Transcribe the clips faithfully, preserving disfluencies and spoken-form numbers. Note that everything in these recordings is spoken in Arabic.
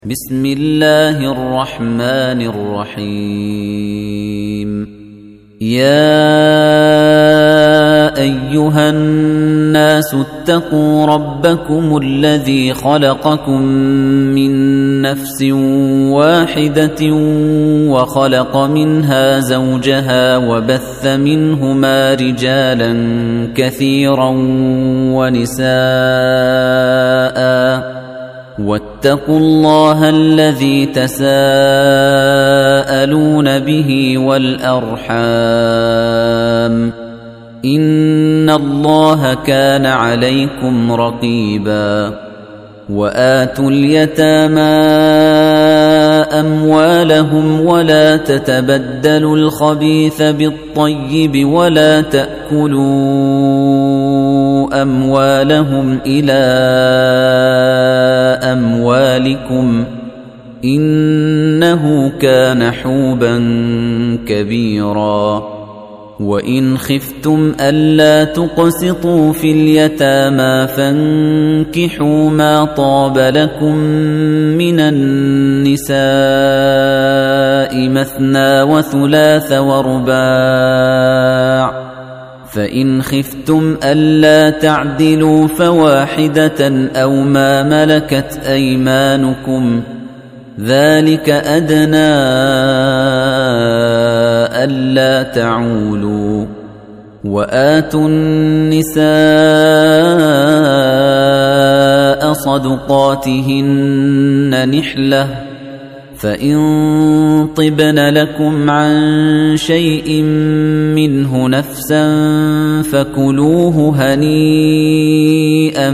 بسم الله الرحمن الرحيم يا أيها الناس اتقوا ربكم الذي خلقكم من نفس واحدة وخلق منها زوجها وبث منهما رجالا كثيرا ونساء واتقوا الله الذي تساءلون به والأرحام إن الله كان عليكم رقيبا وآتوا اليتامى أموالهم ولا تتبدلوا الخبيث بالطيب ولا تأكلوا أموالهم إلى أموالكم إنه كان حوبا كبيرا وإن خفتم ألا تقسطوا في اليتامى فانكحوا ما طاب لكم من النساء مثنى وثلاث ورباع فإن خفتم ألا تعدلوا فواحدة أو ما ملكت أيمانكم ذلك أدنى ألا تعولوا وآتوا النساء صدقاتهن نحلة فإن طبن لكم عن شيء منه نفسا فكلوه هنيئا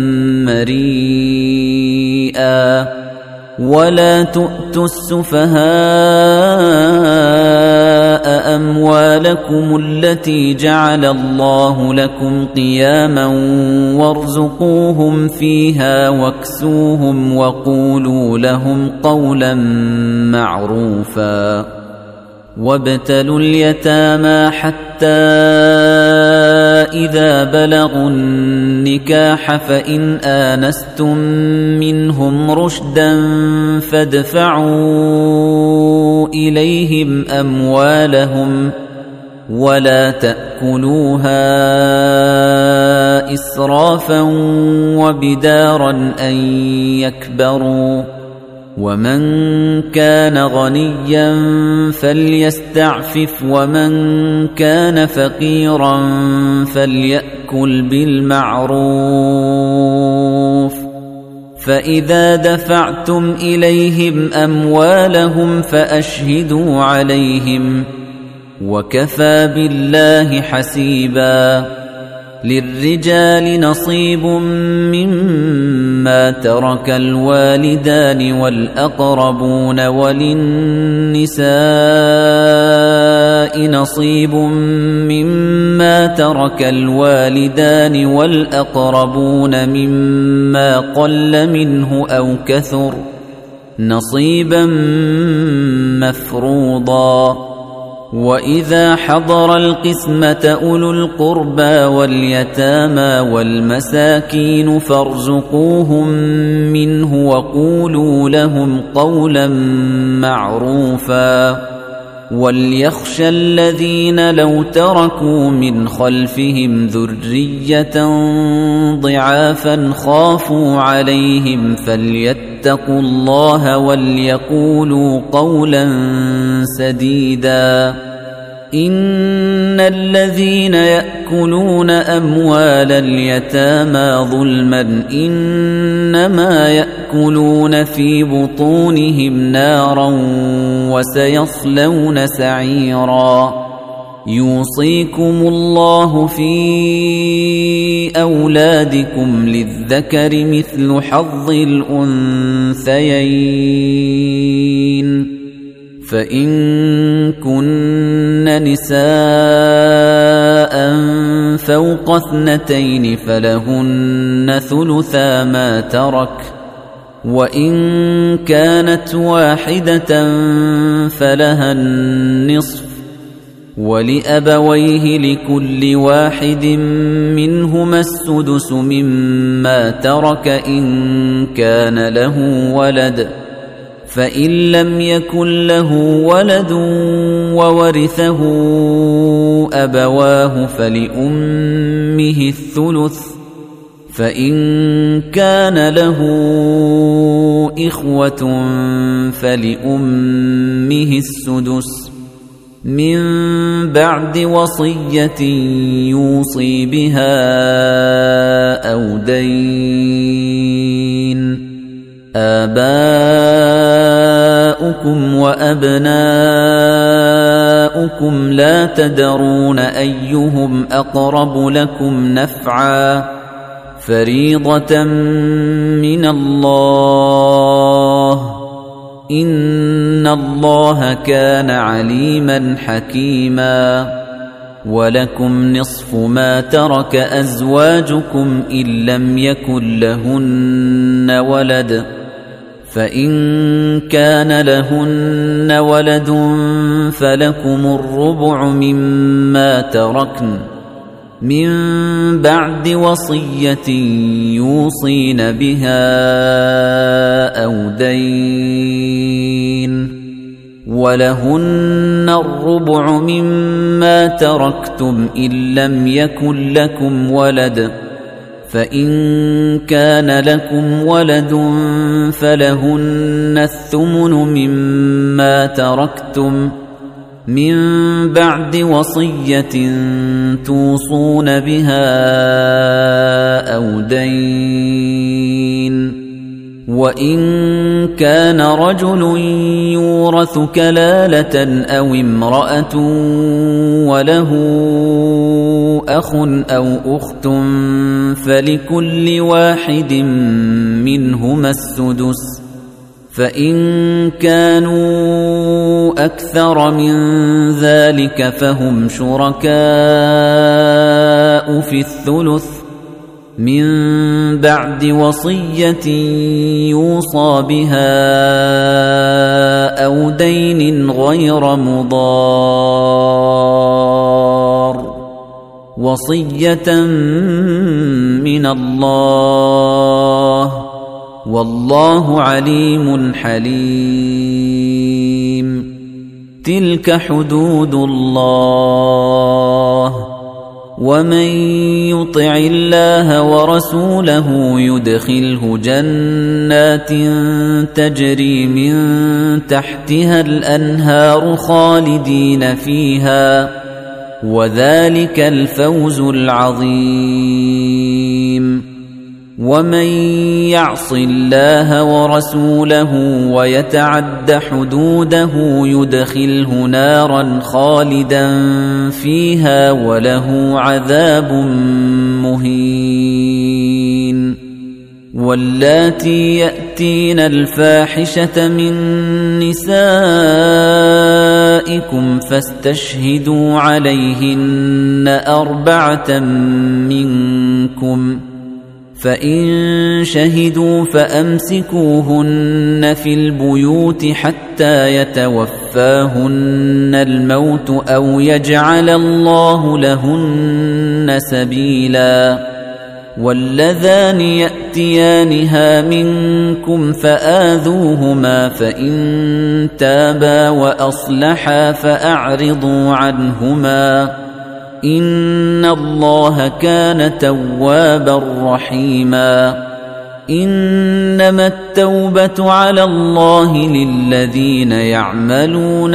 مريئا ولا تؤتوا السفهاء أموالكم التي جعل الله لكم قياما وارزقوهم فيها واكسوهم وقولوا لهم قولا معروفا وابتلوا اليتامى حتى إذا بلغوا النكاح فإن آنستم منهم رشدا فادفعوا إليهم أموالهم ولا تأكلوها إسرافا وبدارا أن يكبروا ومن كان غنيا فليستعفف ومن كان فقيرا فليأكل بالمعروف فإذا دفعتم إليهم أموالهم فأشهدوا عليهم وكفى بالله حسيبا للرجال نصيب مما ترك الوالدان والأقربون وللنساء نصيب مما ترك الوالدان والأقربون مما قل منه أو كثر نصيبا مفروضا وإذا حضر القسمة أولو القربى واليتامى والمساكين فارزقوهم منه وقولوا لهم قولا معروفا وليخشى الذين لو تركوا من خلفهم ذرية ضعافا خافوا عليهم فليتقوا الله وليقولوا قولا سديدا إن الذين يأكلون أموال اليتامى ظلما إنما يأكلون في بطونهم نارا وسيصلون سعيرا يوصيكم الله في أولادكم للذكر مثل حظ الأنثيين فإن كن نساء فوق اثنتين فلهن ثلثا ما ترك وإن كانت واحدة فلها النصف ولأبويه لكل واحد منهما السدس مما ترك إن كان له ولد فإن لم يكن له ولد وورثه أبواه فلأمه الثلث فإن كان له إخوة فلأمه السدس من بعد وصية يوصي بها أو دين. آباؤكم وأبناؤكم لا تدرون أيهم أقرب لكم نفعا فريضة من الله إن الله كان عليما حكيما. ولكم نصف ما ترك أزواجكم إن لم يكن لهن ولد فإن كان لهن ولد فلكم الربع مما تركن من بعد وصية يوصين بها أو دين. ولهن الربع مما تركتم إن لم يكن لكم ولد فإن كان لكم ولد فلهن الثمن مما تركتم من بعد وصية توصون بها أو دين. وإن كان رجل يورث كلالة أو امرأة وله أخ أو أخت فلكل واحد منهما السدس فإن كانوا أكثر من ذلك فهم شركاء في الثلث من بعد وصية يوصى بها أو دين غير مضار وصية من الله والله عليم حليم. تلك حدود الله ومن يطع الله ورسوله يدخله جنات تجري من تحتها الأنهار خالدين فيها وذلك الفوز العظيم. ومن يعص الله ورسوله ويتعد حدوده يدخله نارا خالدا فيها وله عذاب مهين. واللاتي يأتين الفاحشة من نسائكم فاستشهدوا عليهن أربعة منكم فإن شهدوا فأمسكوهن في البيوت حتى يتوفاهن الموت أو يجعل الله لهن سبيلا. واللذان يأتيانها منكم فآذوهما فإن تابا وأصلحا فأعرضوا عنهما إن الله كان توابا رحيما. إنما التوبة على الله للذين يعملون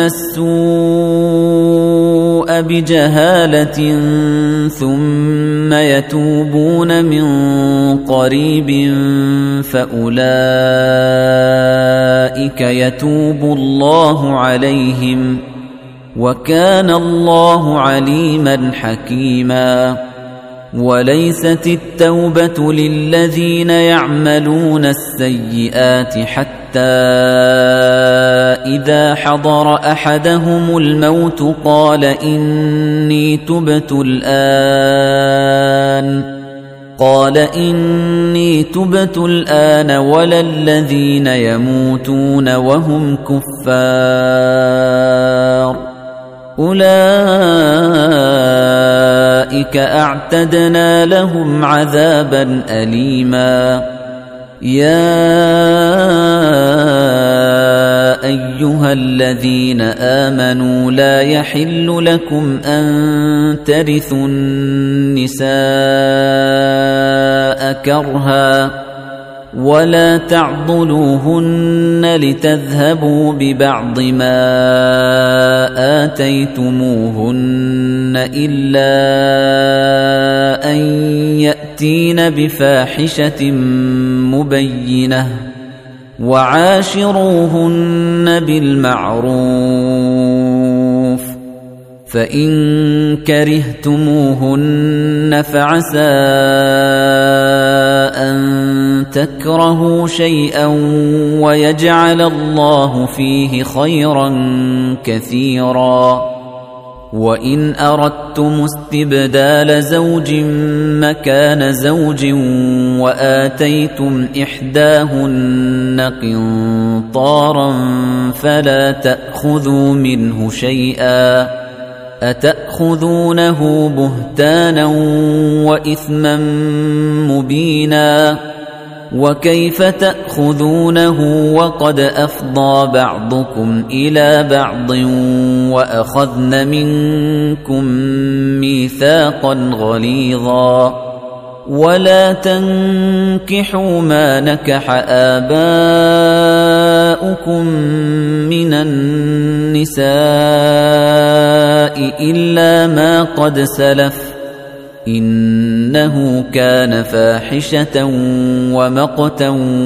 السوء بجهالة ثم يتوبون من قريب فأولئك يتوب الله عليهم وكان الله عليما حكيما. وليست التوبة للذين يعملون السيئات حتى إذا حضر أحدهم الموت قال إني تبت الآن قال إني تبت الآن ولا الذين يموتون وهم كفار أولئك أعتدنا لهم عذابا أليما. يا أيها الذين آمنوا لا يحل لكم أن ترثوا النساء كرها ولا تعضلوهن لتذهبوا ببعض ما آتيتموهن إلا أن يأتين بفاحشة مبينة وعاشروهن بالمعروف فإن كرهتموهن فعسى أن تكرهوا شيئا ويجعل الله فيه خيرا كثيرا وإن أردتم استبدال زوج مكان زوج وآتيتم إحداهن قنطارا فلا تأخذوا منه شيئا أتأخذونه بهتانا وإثما مبينا وكيف تأخذونه وقد أفضى بعضكم إلى بعض وأخذن منكم ميثاقا غليظا ولا تنكحوا ما نكح آباؤكم من النساء إلا ما قد سلف إنه كان فاحشة ومقتا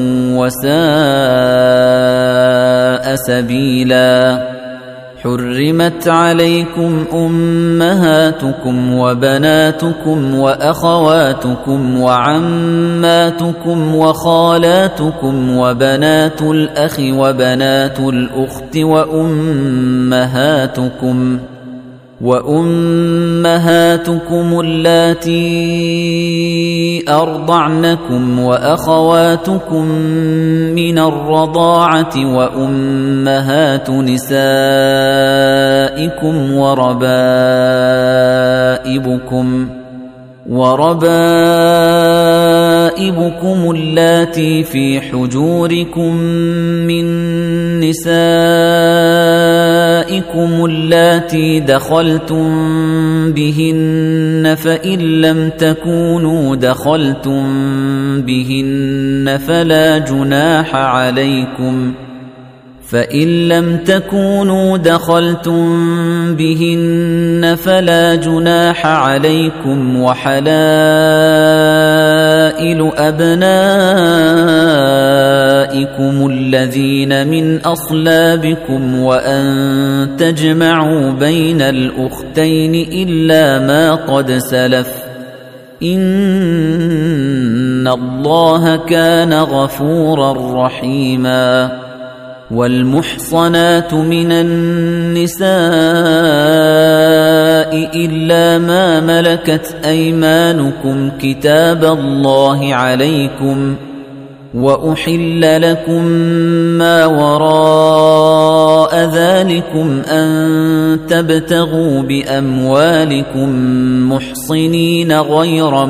وساء سبيلا حرمت عليكم أمهاتكم وبناتكم وأخواتكم وعماتكم وخالاتكم وبنات الأخ وبنات الأخت وأمهاتكم وأمهاتكم اللاتي أرضعنكم وأخواتكم من الرضاعة وأمهات نسائكم وربائبكم وربائبكم اللاتي في حجوركم من نسائكم اللاتي دخلتم بهن فإن لم تكونوا دخلتم بهن فلا جناح عليكم فإن لم تكونوا دخلتم بهن فلا جناح عليكم وحلائل أبنائكم الذين من أصلابكم وأن تجمعوا بين الأختين إلا ما قد سلف إن الله كان غفورا رحيما والمحصنات من النساء إلا ما ملكت أيمانكم كتاب الله عليكم وأحل لكم ما وراء ذلكم أن تبتغوا بأموالكم محصنين غير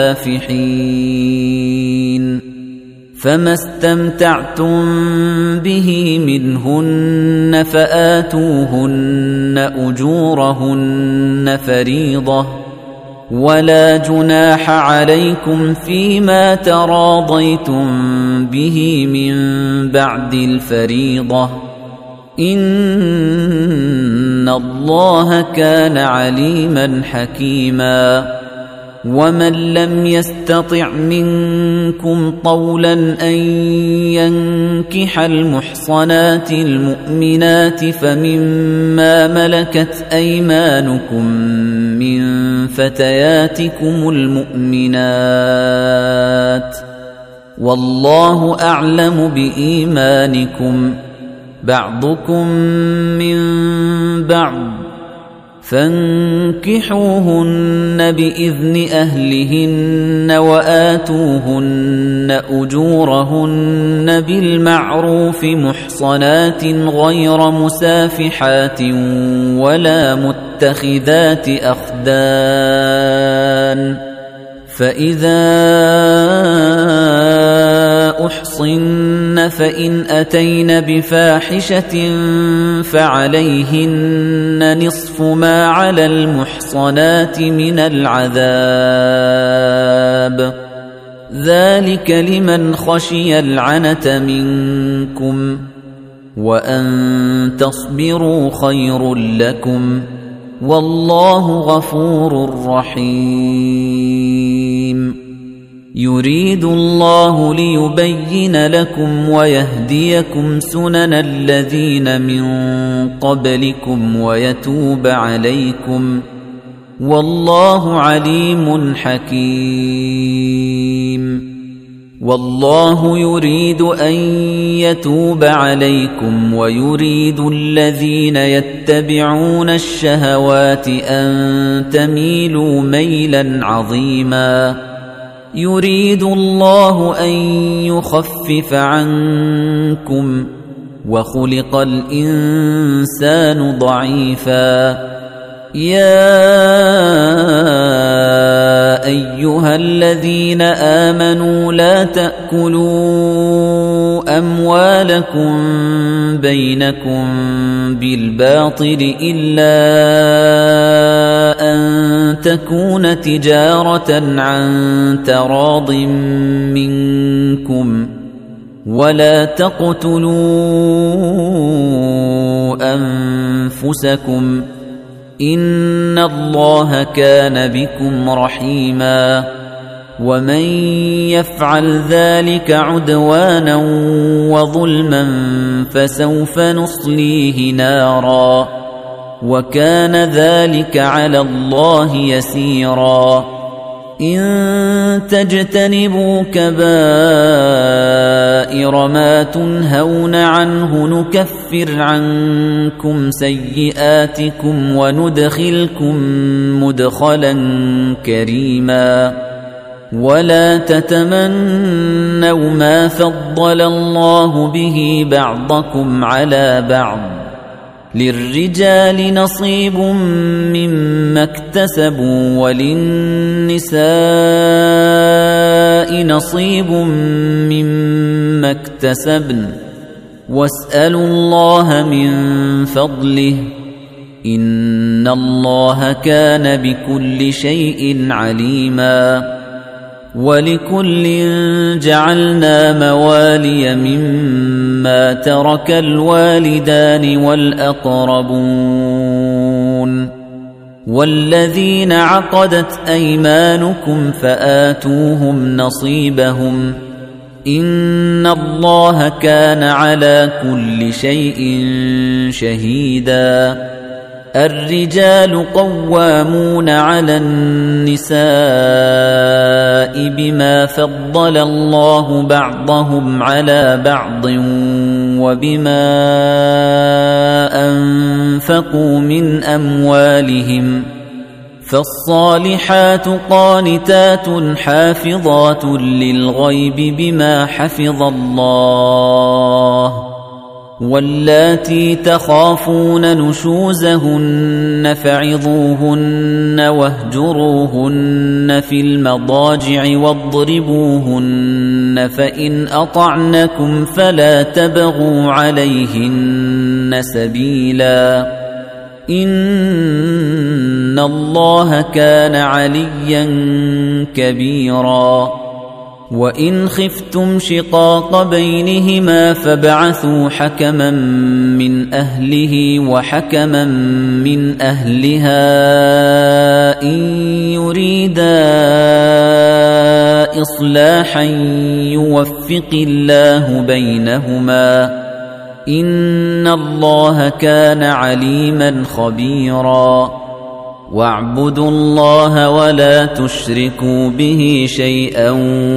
مسافحين فما استمتعتم به منهن فآتوهن أجورهن فريضة ولا جناح عليكم فيما تراضيتم به من بعد الفريضة إن الله كان عليما حكيما ومن لم يستطع منكم طولا أن ينكح المحصنات المؤمنات فمما ملكت أيمانكم من فتياتكم المؤمنات والله أعلم بإيمانكم بعضكم من بعض فانكحوهن بإذن أهلهن وآتوهن أجورهن بالمعروف محصنات غير مسافحات ولا متخذات أخدان فإذا أحصن فإن أتين بفاحشة فعليهن نصف ما على المحصنات من العذاب ذلك لمن خشي العنة منكم وأن تصبروا خير لكم والله غفور رحيم يريد الله ليبين لكم ويهديكم سنن الذين من قبلكم ويتوب عليكم والله عليم حكيم والله يريد أن يتوب عليكم ويريد الذين يتبعون الشهوات أن تميلوا ميلا عظيما يريد الله أن يخفف عنكم وخلق الإنسان ضعيفا يا أيها الذين آمنوا لا تأكلوا أموالكم بينكم بالباطل إلا أن تكون تجارة عن تراض منكم ولا تقتلوا أنفسكم إن الله كان بكم رحيما ومن يفعل ذلك عدوانا وظلما فسوف نصليه نارا وكان ذلك على الله يسيرا إن تجتنبوا كبائر ما تنهون عنه نكفر عنكم سيئاتكم وندخلكم مدخلا كريما ولا تتمنوا ما فضل الله به بعضكم على بعض للرجال نصيب مما اكتسبوا وللنساء نصيب مما اكتسبن واسألوا الله من فضله إن الله كان بكل شيء عليما ولكل جعلنا موالي مما ترك الوالدان والأقربون والذين عقدت أيمانكم فآتوهم نصيبهم إن الله كان على كل شيء شهيدا الرجال قوامون على النساء بما فضل الله بعضهم على بعض وبما أنفقوا من أموالهم فالصالحات قانتات حافظات للغيب بما حفظ الله واللاتي تخافون نشوزهن فعظوهن واهجروهن في المضاجع واضربوهن فإن أطعنكم فلا تبغوا عليهن سبيلا إن الله كان عليا كبيرا وإن خفتم شقاق بينهما فابعثوا حكما من أهله وحكما من أهلها إن يريدا إصلاحا يوفق الله بينهما إن الله كان عليما خبيرا واعبدوا الله ولا تشركوا به شيئا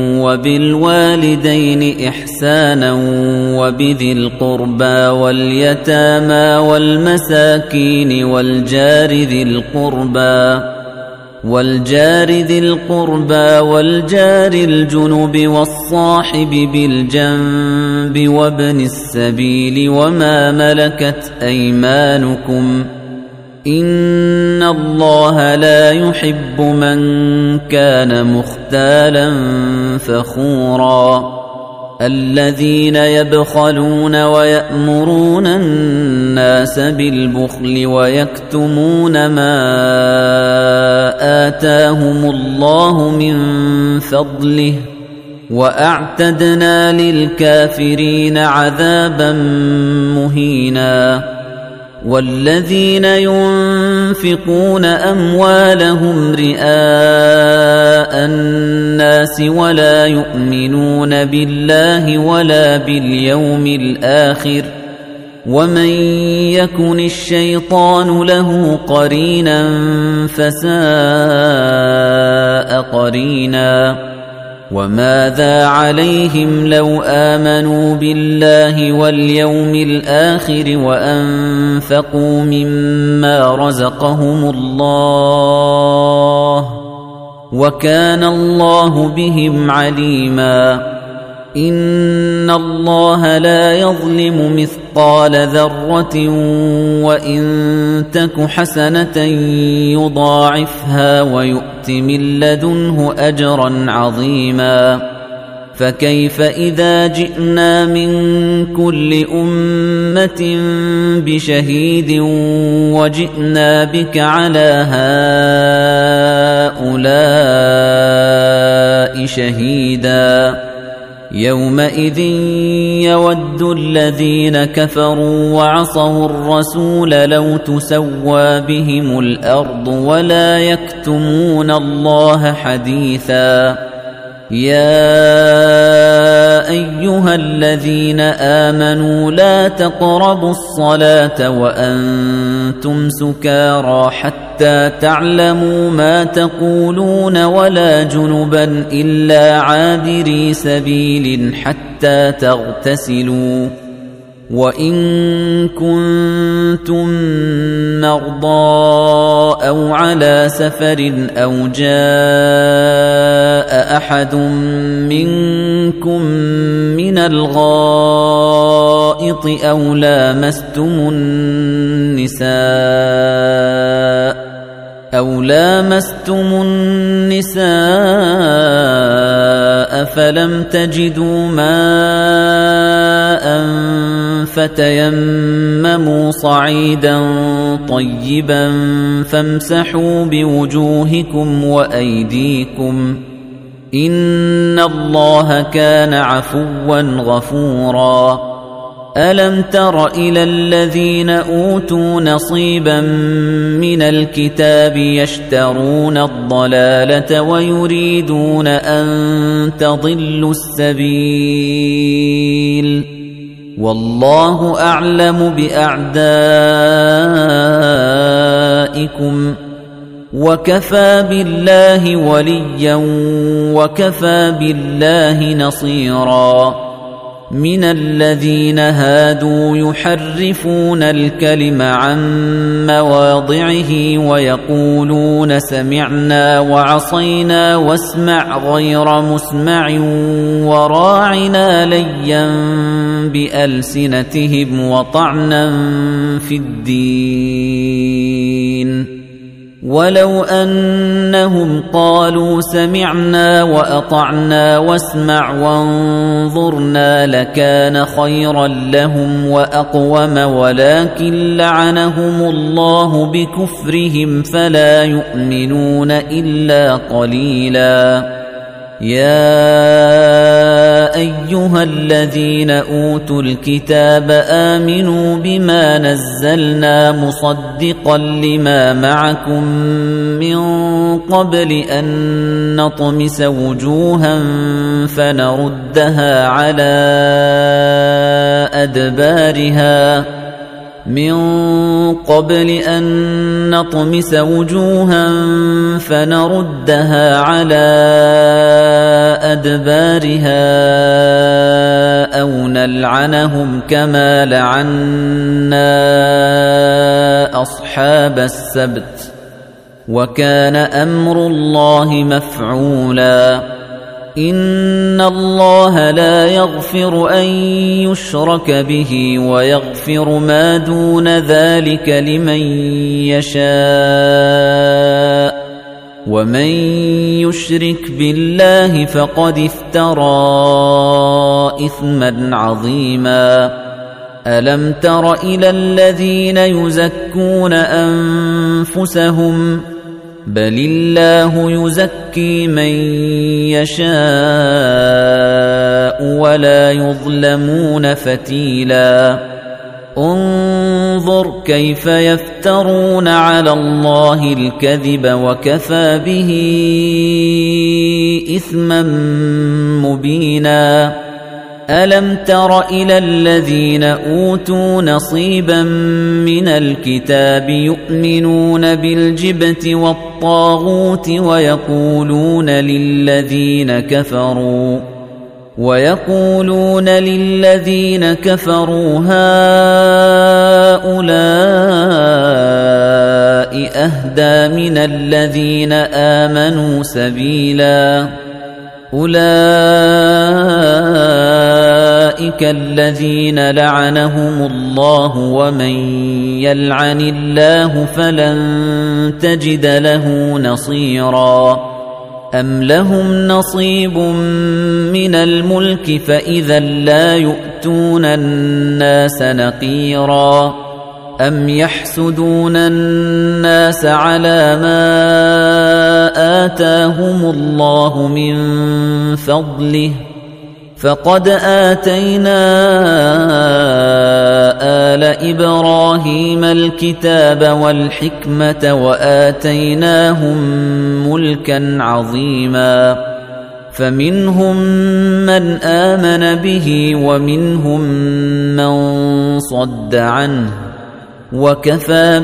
وبالوالدين إحسانا وبذي القربى واليتامى والمساكين والجار ذي القربى والجار ذي القربى والجار الجنب والصاحب بالجنب وابن السبيل وما ملكت أيمانكم إن الله لا يحب من كان مختالا فخورا الذين يبخلون ويأمرون الناس بالبخل ويكتمون ما آتاهم الله من فضله وأعتدنا للكافرين عذابا مهينا والذين ينفقون أموالهم رئاء الناس ولا يؤمنون بالله ولا باليوم الآخر ومن يكن الشيطان له قرينا فساء قرينا وماذا عليهم لو آمنوا بالله واليوم الآخر وأنفقوا مما رزقهم الله وكان الله بهم عليما إن الله لا يظلم مثقال ذرة وإن تك حسنة يضاعفها ويؤت من لدنه أجرا عظيما فكيف إذا جئنا من كل أمة بشهيد وجئنا بك على هؤلاء شهيدا يومئذ يود الذين كفروا وعصوا الرسول لو تسوى بهم الأرض ولا يكتمون الله حديثا يا أيها الذين آمنوا لا تقربوا الصلاة وأنتم سكارى حتى تعلموا ما تقولون ولا جنبا إلا عابري سبيل حتى تغتسلوا وإن كنتم مرضى أو على سفر أو جاء أحد منكم من الغائط أو لامستم النساء أو لامستم النساء فلم تجدوا ماء فتيمموا صعيدا طيبا فامسحوا بوجوهكم وأيديكم إن الله كان عفوا غفورا ألم تر إلى الذين أوتوا نصيبا من الكتاب يشترون الضلالة ويريدون أن تضلوا السبيل والله أعلم بأعدائكم وكفى بالله وليا وكفى بالله نصيرا من الذين هادوا يحرفون الكلم عن مواضعه ويقولون سمعنا وعصينا واسمع غير مسمع وراعنا ليا بألسنتهم وطعنا في الدين ولو أنهم قالوا سمعنا وأطعنا واسمع وانظرنا لكان خيرا لهم وأقوم ولكن لعنهم الله بكفرهم فلا يؤمنون إلا قليلا يا أيها الذين أوتوا الكتاب آمنوا بما نزلنا مصدقا لما معكم من قبل أن نطمس وجوها فنردها على أدبارها من قبل أن نطمس وجوها فنردها على أدبارها أو نلعنهم كما لعنا أصحاب السبت وكان أمر الله مفعولا إن الله لا يغفر أن يشرك به ويغفر ما دون ذلك لمن يشاء ومن يشرك بالله فقد افترى إثما عظيما ألم تر إلى الذين يزكون أنفسهم بل الله يزكي من يشاء ولا يظلمون فتيلا انظر كيف يفترون على الله الكذب وكفى به إثما مبينا ألم تر إلى الذين أوتوا نصيبا من الكتاب يؤمنون بالجبت والطاغوت ويقولون للذين كفروا ويقولون للذين كفروا هؤلاء أهدى من الذين آمنوا سبيلا أولئك الذين لعنهم الله ومن يلعن الله فلن تجد له نصيرا أم لهم نصيب من الملك فإذا لا يؤتون الناس نقيرا أم يحسدون الناس على ما آتاهم الله من فضله فقد آتينا آل إبراهيم الكتاب والحكمة وآتيناهم ملكا عظيما فمنهم من آمن به ومنهم من صد عنه وكفى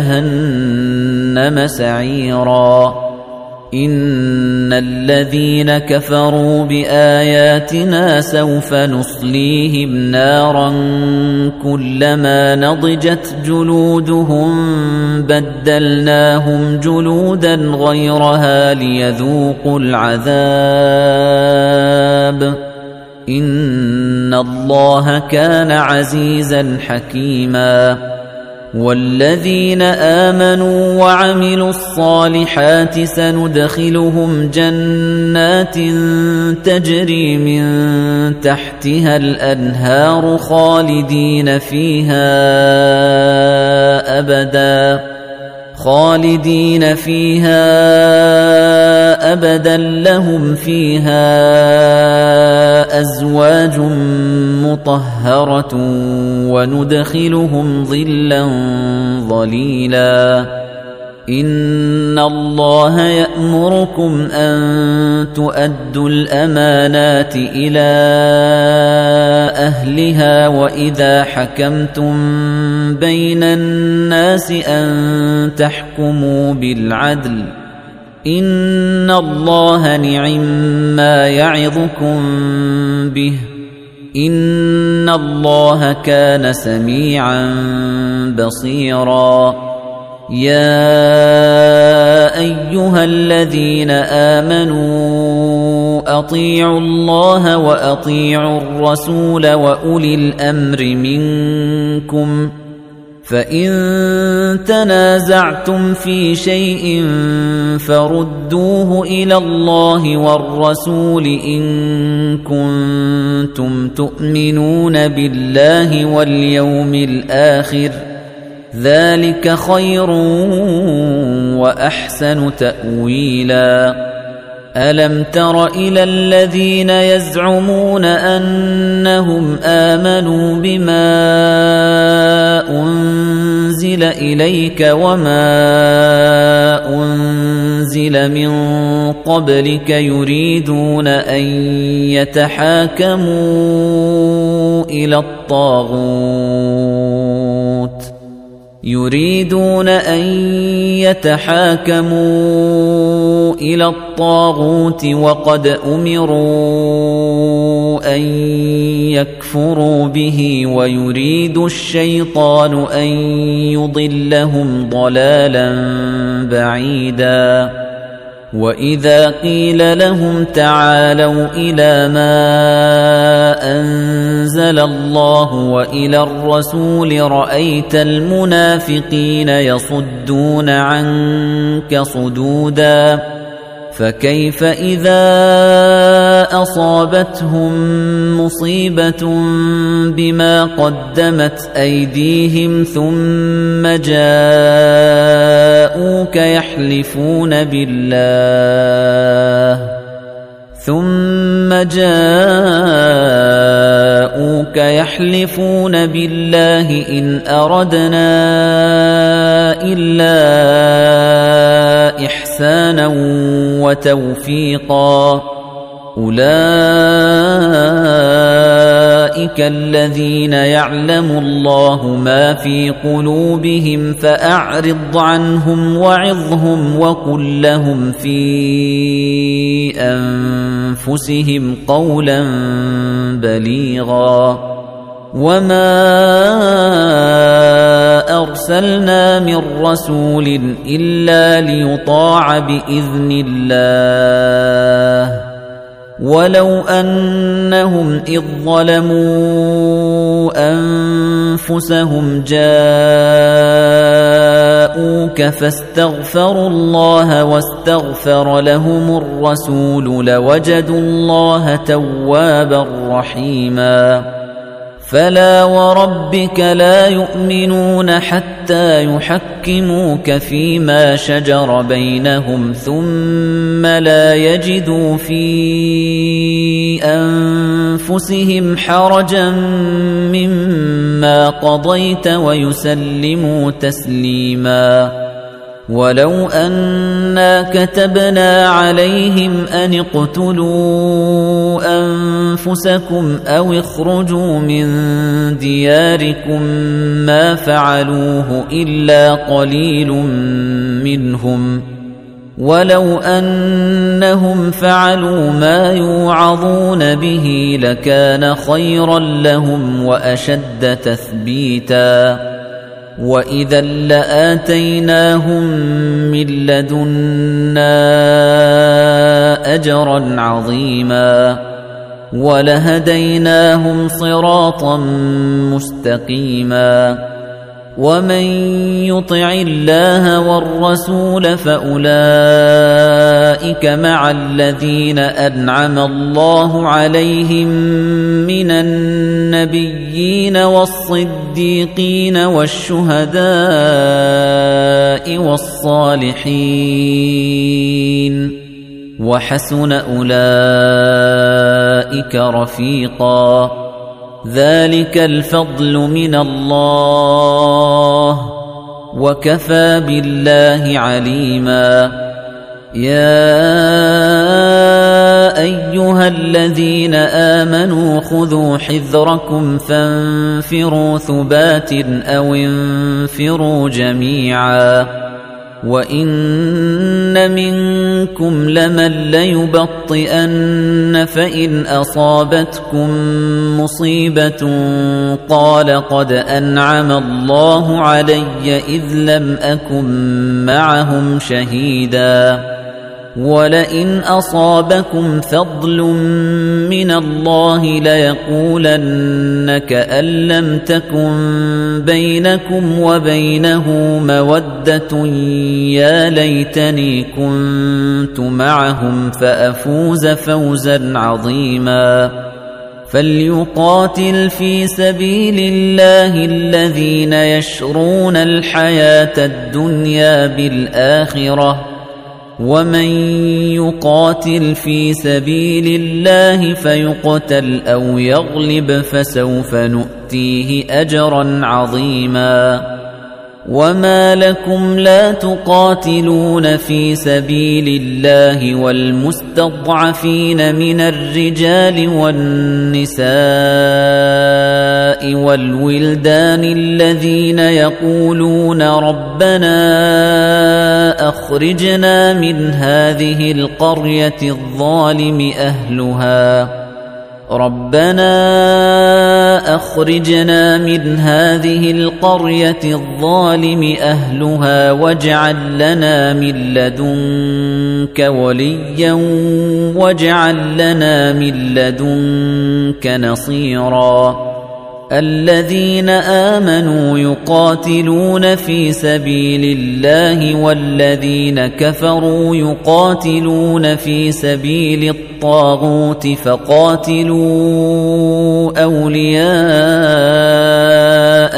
بجهنم سعيرا إن الذين كفروا بآياتنا سوف نصليهم نارا كلما نضجت جلودهم بدلناهم جلودا غيرها ليذوقوا العذاب إن الله كان عزيزا حكيما والذين آمنوا وعملوا الصالحات سندخلهم جنات تجري من تحتها الأنهار خالدين فيها أبدا خالدين فيها أبدا لهم فيها أزواج مطهرة وندخلهم ظلا ظليلا إن الله يأمركم أن تؤدوا الأمانات إلى أهلها وإذا حكمتم بين الناس أن تحكموا بالعدل إن الله نعما يعظكم به إن الله كان سميعا بصيرا يا أيها الذين آمنوا أطيعوا الله وأطيعوا الرسول وأولي الأمر منكم فإن تنازعتم في شيء فردوه إلى الله والرسول إن كنتم تؤمنون بالله واليوم الآخر ذلك خير وأحسن تأويلا ألم تر إلى الذين يزعمون أنهم آمنوا بما أنزل إليك وما أنزل من قبلك يريدون أن يتحاكموا إلى الطاغوت يريدون أن يتحاكموا إلى الطاغوت وقد أمروا أن يكفروا به ويريد الشيطان أن يضلهم ضلالا بعيدا وإذا قيل لهم تعالوا إلى ما أنزل الله وإلى الرسول رأيت المنافقين يصدون عنك صدودا فكيف إذا أصابتهم مصيبة بما قدمت أيديهم ثم جاءوك يحلفون بالله ثم جاءوك يحلفون بالله إن أردنا إلا إحسانا وتوفيقا أولئك الذين يعلم الله ما في قلوبهم فأعرض عنهم وعظهم وقل لهم في أنفسهم قولا بليغا وما أرسلنا من رسول إلا ليطاع بإذن الله ولو أنهم إذ ظلموا أنفسهم جاءوك فاستغفروا الله واستغفر لهم الرسول لوجدوا الله توابا رحيما فلا وربك لا يؤمنون حتى يحكموك فيما شجر بينهم ثم لا يجدوا في أنفسهم حرجا مما قضيت ويسلموا تسليما ولو أنا كتبنا عليهم أن اقتلوا أنفسكم أو اخرجوا من دياركم ما فعلوه إلا قليل منهم ولو أنهم فعلوا ما يوعظون به لكان خيرا لهم وأشد تثبيتا وإذا لآتيناهم من لدنا أجرا عظيما ولهديناهم صراطا مستقيما ومن يطع الله والرسول فأولئك مع الذين أنعم الله عليهم من النبيين والصديقين والشهداء والصالحين وحسن أولئك رفيقا ذلك الفضل من الله وكفى بالله عليما يا أيها الذين آمنوا خذوا حذركم فانفروا ثبات أو انفروا جميعا وإن منكم لمن ليبطئن فإن أصابتكم مصيبة قال قد أنعم الله علي إذ لم أكن معهم شهيدا ولئن أصابكم فضل من الله ليقولن كأن لم تكن بينكم وبينه مودة يا ليتني كنت معهم فأفوز فوزا عظيما فليقاتل في سبيل الله الذين يشرون الحياة الدنيا بالآخرة ومن يقاتل في سبيل الله فيقتل أو يغلب فسوف نؤتيه أجرا عظيما وما لكم لا تقاتلون في سبيل الله والمستضعفين من الرجال والنساء والولدان الذين يقولون ربنا أخرجنا من هذه القرية الظالم أهلها ربنا أخرجنا من هذه القرية الظالم أهلها واجعل لنا من لدنك وليا واجعل لنا من لدنك نصيرا الذين آمنوا يقاتلون في سبيل الله والذين كفروا يقاتلون في سبيل الطاغوت فقاتلوا أولياء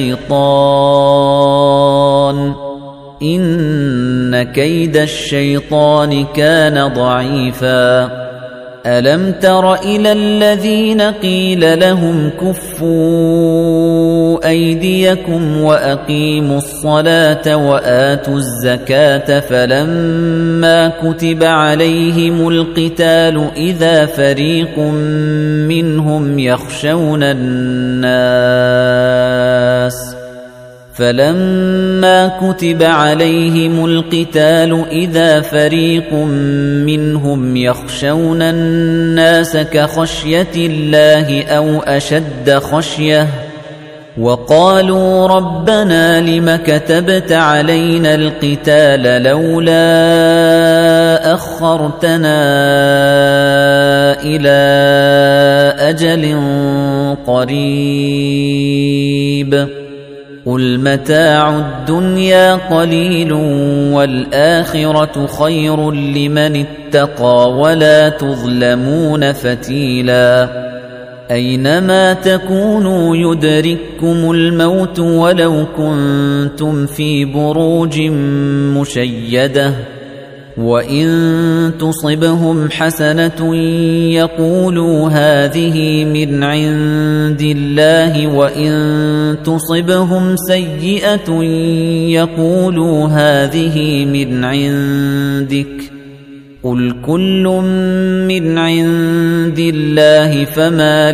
الشيطان إن كيد الشيطان كان ضعيفا ألم تر إلى الذين قيل لهم كفوا أيديكم وأقيموا الصلاة وآتوا الزكاة فلما كتب عليهم القتال إذا فريق منهم يخشون الناس فلما كتب عليهم القتال إذا فريق منهم يخشون الناس كخشية الله أو أشد خشية وقالوا ربنا لم كتبت علينا القتال لولا أخرتنا إلى أجل قريب قل متاع الدنيا قليل والآخرة خير لمن اتقى ولا تظلمون فتيلا أينما تكونوا يدرككم الموت ولو كنتم في بروج مشيدة وإن تصبهم حسنة يقولوا هذه من عند الله وإن تصبهم سيئة يقولوا هذه من عندك قل كل من عند الله فما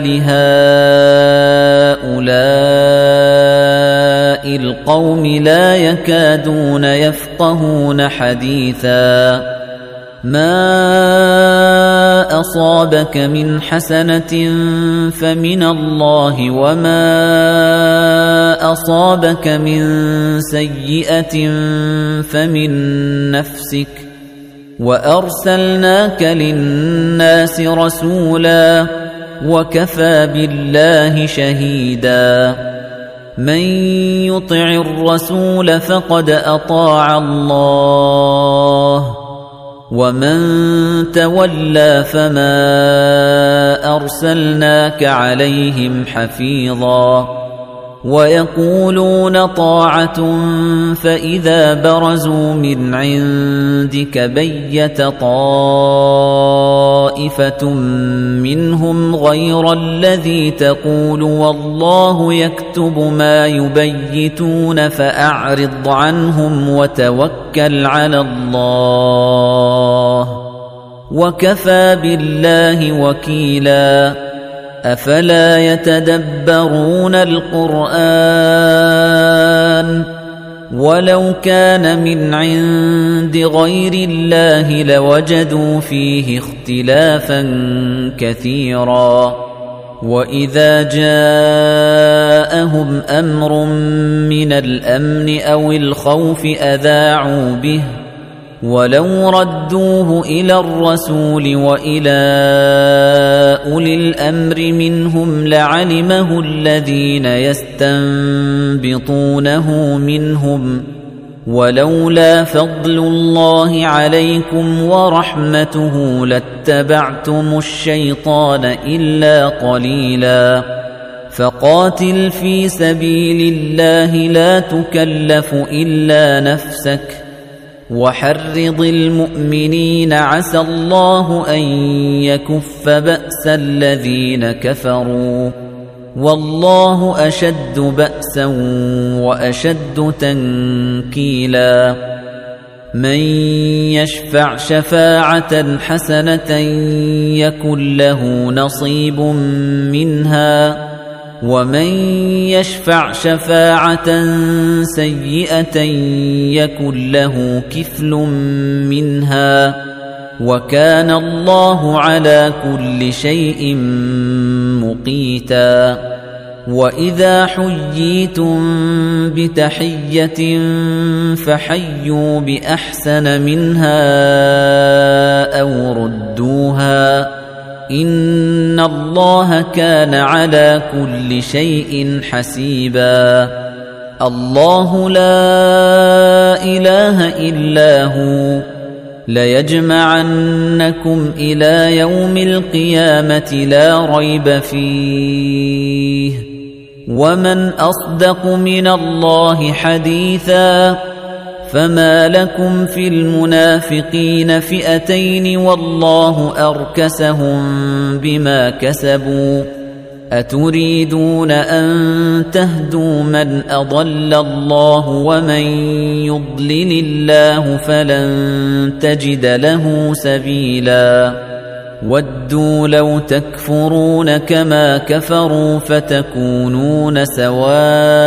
لهؤلاء القوم لا يكادون يفقهون حديثا ما أصابك من حسنة فمن الله وما أصابك من سيئة فمن نفسك وأرسلناك للناس رسولا وكفى بالله شهيدا من يطع الرسول فقد أطاع الله ومن تولى فما أرسلناك عليهم حفيظا ويقولون طاعة فإذا برزوا من عندك بيت طائفة منهم غير الذي تقول والله يكتب ما يبيتون فأعرض عنهم وتوكل على الله وكفى بالله وكيلا أفلا يتدبرون القرآن ولو كان من عند غير الله لوجدوا فيه اختلافا كثيرا وإذا جاءهم أمر من الأمن أو الخوف أذاعوا به ولو ردوه إلى الرسول وإلى أولي الأمر منهم لعلمه الذين يستنبطونه منهم ولولا فضل الله عليكم ورحمته لاتبعتم الشيطان إلا قليلا فقاتل في سبيل الله لا تكلف إلا نفسك وحرض المؤمنين عسى الله أن يكف بأس الذين كفروا والله أشد بأسا وأشد تنكيلا من يشفع شفاعة حسنة يكن له نصيب منها ومن يشفع شفاعة سيئة يكن له كفل منها وكان الله على كل شيء مقيتا وإذا حييتم بتحية فحيوا بأحسن منها أو ردوها إن الله كان على كل شيء حسيبا الله لا إله إلا هو ليجمعنكم إلى يوم القيامة لا ريب فيه ومن أصدق من الله حديثا فما لكم في المنافقين فئتين والله أركسهم بما كسبوا أتريدون أن تهدوا من أضل الله ومن يضلل الله فلن تجد له سبيلا ودوا لو تكفرون كما كفروا فتكونون سواء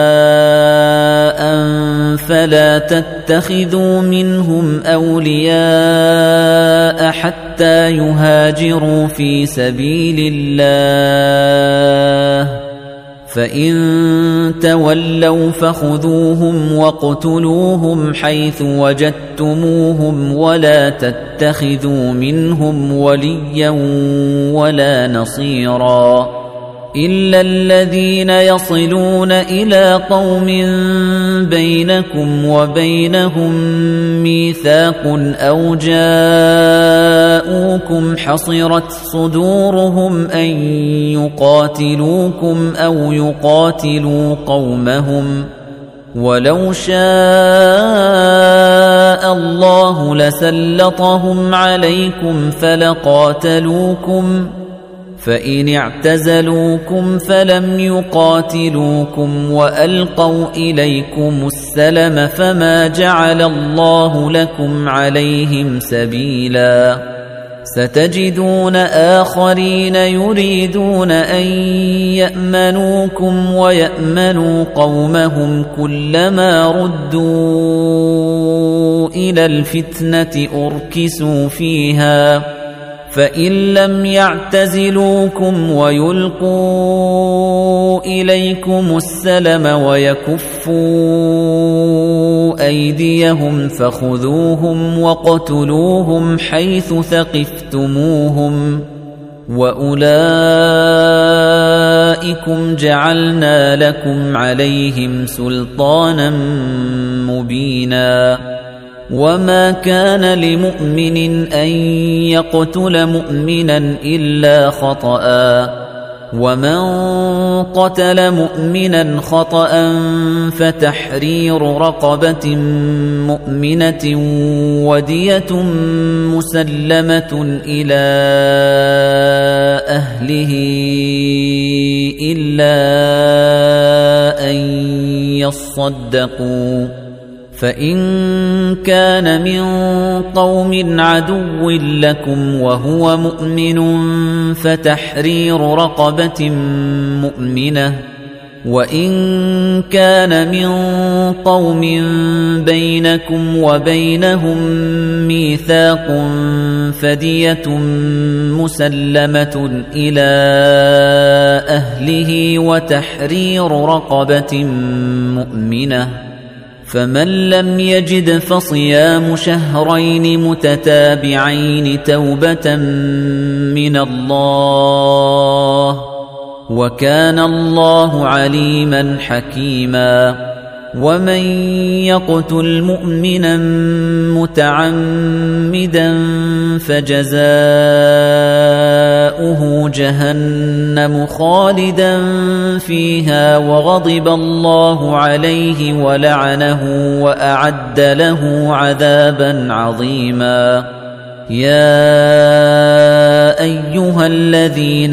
فلا تتخذوا منهم أولياء حتى يهاجروا في سبيل الله فإن تولوا فخذوهم واقتلوهم حيث وجدتموهم ولا تتخذوا منهم وليا ولا نصيرا إلا الذين يصلون إلى قوم بينكم وبينهم ميثاق أو جاءوكم حصرت صدورهم أن يقاتلوكم أو يقاتلوا قومهم ولو شاء الله لسلطهم عليكم فلقاتلوكم فإن اعتزلوكم فلم يقاتلوكم وألقوا إليكم السلم فما جعل الله لكم عليهم سبيلا ستجدون آخرين يريدون أن يأمنوكم ويأمنوا قومهم كلما ردوا إلى الفتنة أركسوا فيها فإن لم يعتزلوكم ويلقوا إليكم السلم ويكفوا أيديهم فخذوهم واقتلوهم حيث ثقفتموهم وأولئكم جعلنا لكم عليهم سلطانا مبينا وما كان لمؤمن أن يقتل مؤمنا إلا خطأ ومن قتل مؤمنا خطأ فتحرير رقبة مؤمنة ودية مسلمة إلى أهله إلا أن يصدقوا فإن كان من قوم عدو لكم وهو مؤمن فتحرير رقبة مؤمنة وإن كان من قوم بينكم وبينهم ميثاق فدية مسلمة إلى أهله وتحرير رقبة مؤمنة فمن لم يجد فصيام شهرين متتابعين توبة من الله وكان الله عليما حكيما ومن يقتل مؤمنا متعمدا فجزاؤه جهنم خالدا فيها وغضب الله عليه ولعنه وأعد له عذابا عظيما يا أيها الذين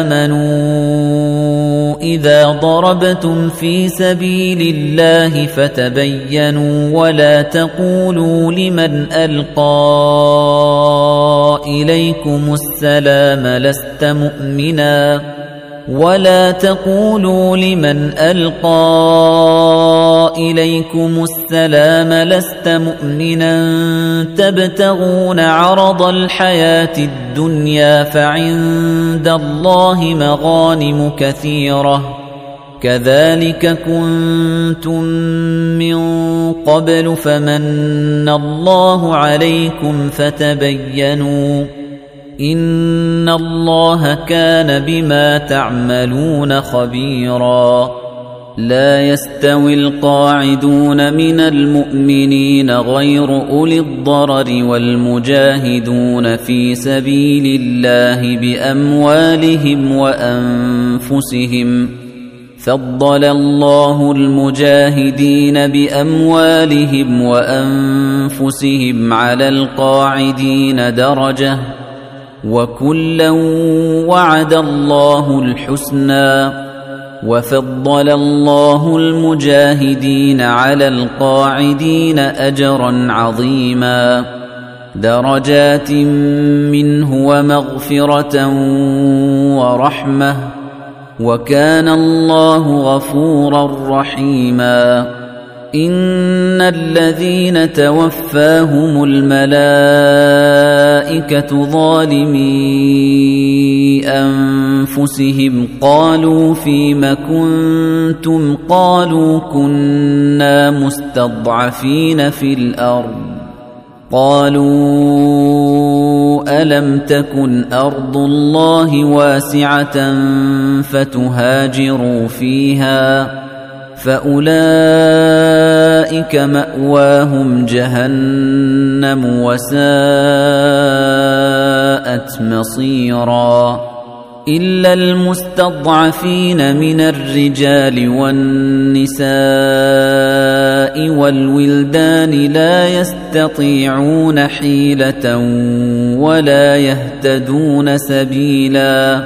آمنوا إذا ضربتم في سبيل الله فتبينوا ولا تقولوا لمن ألقى إليكم السلام لست مؤمنا ولا تقولوا لمن ألقى إليكم السلام لست مؤمنا تبتغون عرض الحياة الدنيا فعند الله مغانم كثيرة كذلك كنتم من قبل فمن الله عليكم فتبينوا إن الله كان بما تعملون خبيرا. لا يستوي القاعدون من المؤمنين غير أولي الضرر والمجاهدون في سبيل الله بأموالهم وأنفسهم. فضل الله المجاهدين بأموالهم وأنفسهم على القاعدين درجة، وكلا وعد الله الحسنى. وفضل الله المجاهدين على القاعدين أجرا عظيما، درجات منه ومغفرة ورحمة، وكان الله غفورا رحيما. إن الذين توفاهم الملائكة ظالمي أنفسهم قالوا فيم كنتم؟ قالوا كنا مستضعفين في الأرض. قالوا ألم تكن أرض الله واسعة فتهاجروا فيها؟ فأولئك مأواهم جهنم وساءت مصيرا. إلا المستضعفين من الرجال والنساء والولدان لا يستطيعون حيلة ولا يهتدون سبيلا،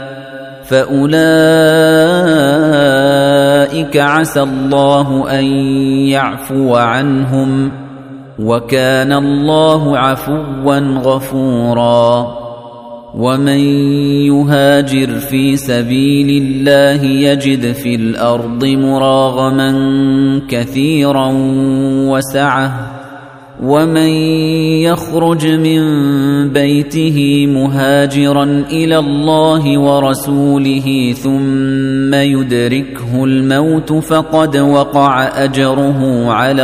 فأولئك عسى الله أن يعفو عنهم، وكان الله عفوا غفورا. ومن يهاجر في سبيل الله يجد في الأرض مراغما كثيرا وسعة، ومن يخرج من بيته مهاجرا إلى الله ورسوله ثم يدركه الموت فقد وقع أجره على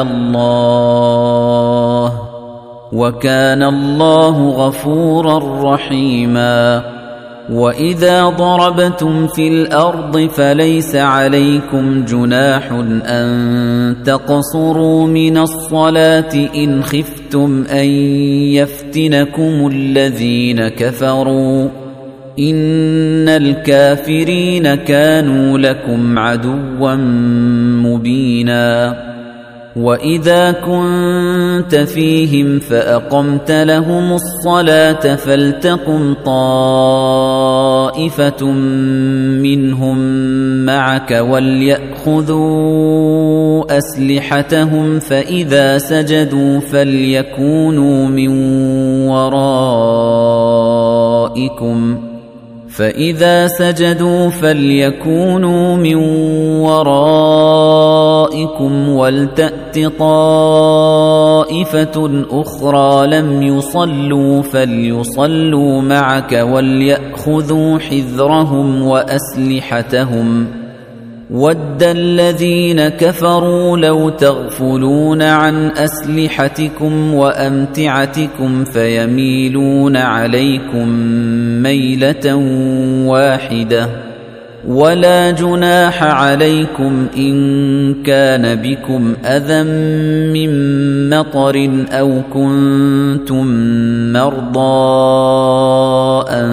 الله، وكان الله غفورا رحيما. وإذا ضربتم في الأرض فليس عليكم جناح أن تقصروا من الصلاة إن خفتم أن يفتنكم الذين كفروا، إن الكافرين كانوا لكم عدوا مبينا. وإذا كنت فيهم فأقمت لهم الصلاة فلتقم طائفة منهم معك وليأخذوا أسلحتهم فإذا سجدوا فليكونوا من ورائكم فإذا سجدوا فليكونوا من ورائكم ولتأت طائفة أخرى لم يصلوا فليصلوا معك وليأخذوا حذرهم وأسلحتهم. وَدَّ الَّذِينَ كَفَرُوا لَوْ تَغْفُلُونَ عَنْ أَسْلِحَتِكُمْ وَأَمْتِعَتِكُمْ فَيَمِيلُونَ عَلَيْكُمْ مَيْلَةً وَاحِدَةً. وَلَا جُنَاحَ عَلَيْكُمْ إِن كَانَ بِكُمْ أَذًى مِّن مَّطَرٍ أَوْ كُنتُم مَّرْضَىٰ أَن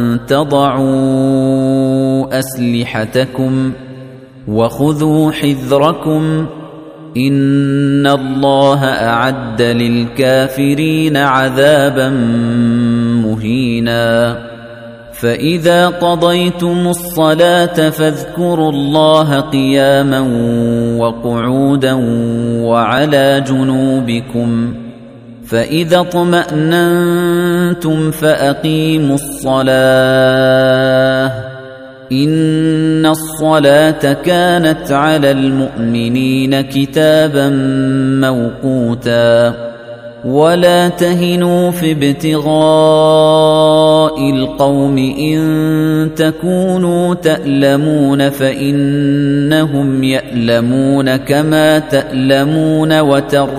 تَضَعُوا أَسْلِحَتَكُمْ وَخُذُوا حِذْرَكُمْ إِنَّ اللَّهَ أَعَدَّ لِلْكَافِرِينَ عَذَابًا مُّهِينًا. فَإِذَا قَضَيْتُمُ الصَّلَاةَ فاذكروا اللَّهَ قِيَامًا وَقُعُودًا وَعَلَى جُنُوبِكُمْ، فَإِذَا اطْمَأْنَنتُمْ فَأَقِيمُوا الصَّلَاةَ إِنَّ الصَّلَاةَ كَانَتْ عَلَى الْمُؤْمِنِينَ كِتَابًا مَّوْقُوتًا. وَلَا تَهِنُوا فِي ابْتِغَاءِ الْقَوْمِ إِن تَكُونُوا تَأْلَمُونَ فَإِنَّهُمْ يَأْلَمُونَ كَمَا تَأْلَمُونَ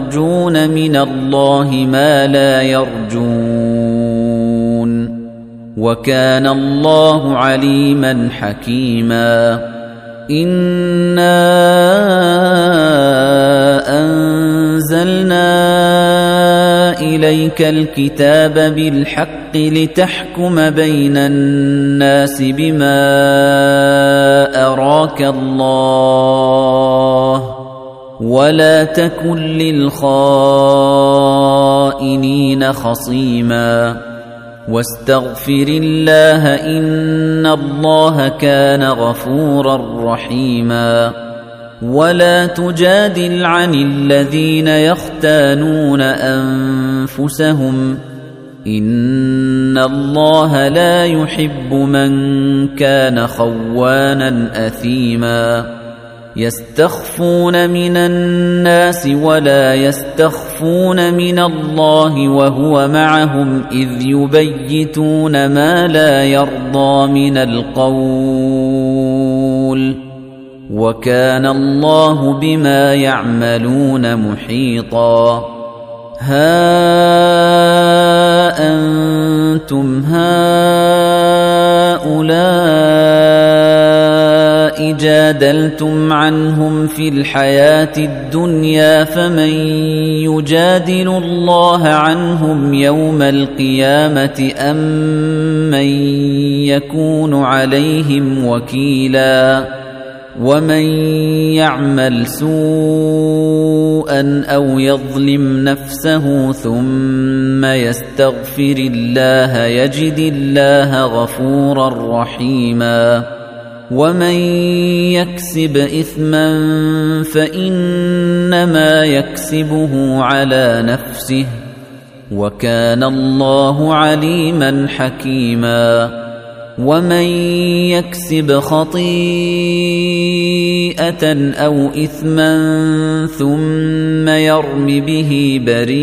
وَتَرْجُونَ مِنَ اللَّهِ مَا لَا يَرْجُونَ. وكان الله عليما حكيما إنا أنزلنا إليك الكتاب بالحق لتحكم بين الناس بما أراك الله ولا تكن للخائنين خصيما واستغفر الله إن الله كان غفورا رحيما ولا تجادل عن الذين يختانون أنفسهم إن الله لا يحب من كان خوانا أثيما يستخفون من الناس ولا يستخفون من الله وهو معهم إذ يبيتون ما لا يرضى من القول وكان الله بما يعملون محيطا ها أنتم هؤلاء جادلتم عنهم في الحياة الدنيا فمن يجادل الله عنهم يوم القيامة أم من يكون عليهم وكيلا ومن يعمل سوءا أو يظلم نفسه ثم يستغفر الله يجد الله غفورا رحيما ومن يكسب إثما فإنما يكسبه على نفسه وكان الله عليما حكيما ومن يكسب خطيئة أو إثما ثم يرم به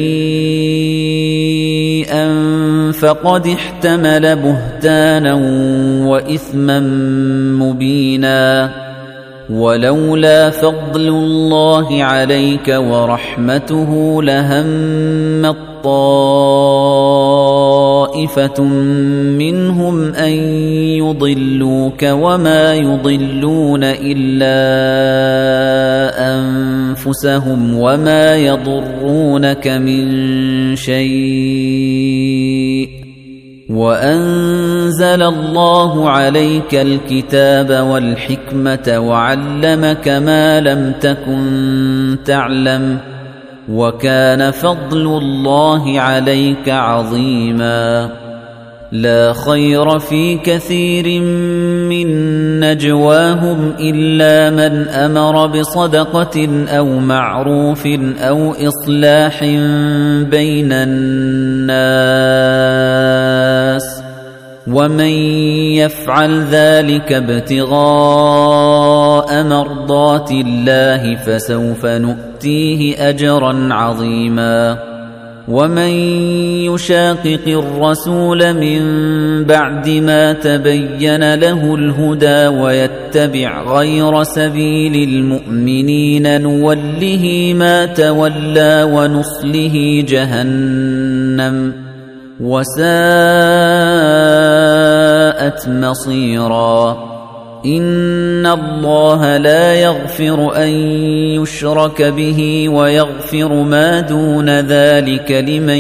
بريئا فقد احتمل بهتانا وإثما مبينا ولولا فضل الله عليك ورحمته لهم طائفة منهم أن يضلوك وما يضلون إلا أنفسهم وما يضرونك من شيء وأنزل الله عليك الكتاب والحكمة وعلمك ما لم تكن تعلم وكان فضل الله عليك عظيما لا خير في كثير من نجواهم إلا من أمر بصدقة أو معروف أو إصلاح بين الناس ومن يفعل ذلك ابتغاء مرضات الله فسوف نؤتيه أجرا عظيما ومن يشاقق الرسول من بعد ما تبين له الهدى ويتبع غير سبيل المؤمنين نوله ما تولى ونصله جهنم وساءت مصيرا إن الله لا يغفر أن يشرك به ويغفر ما دون ذلك لمن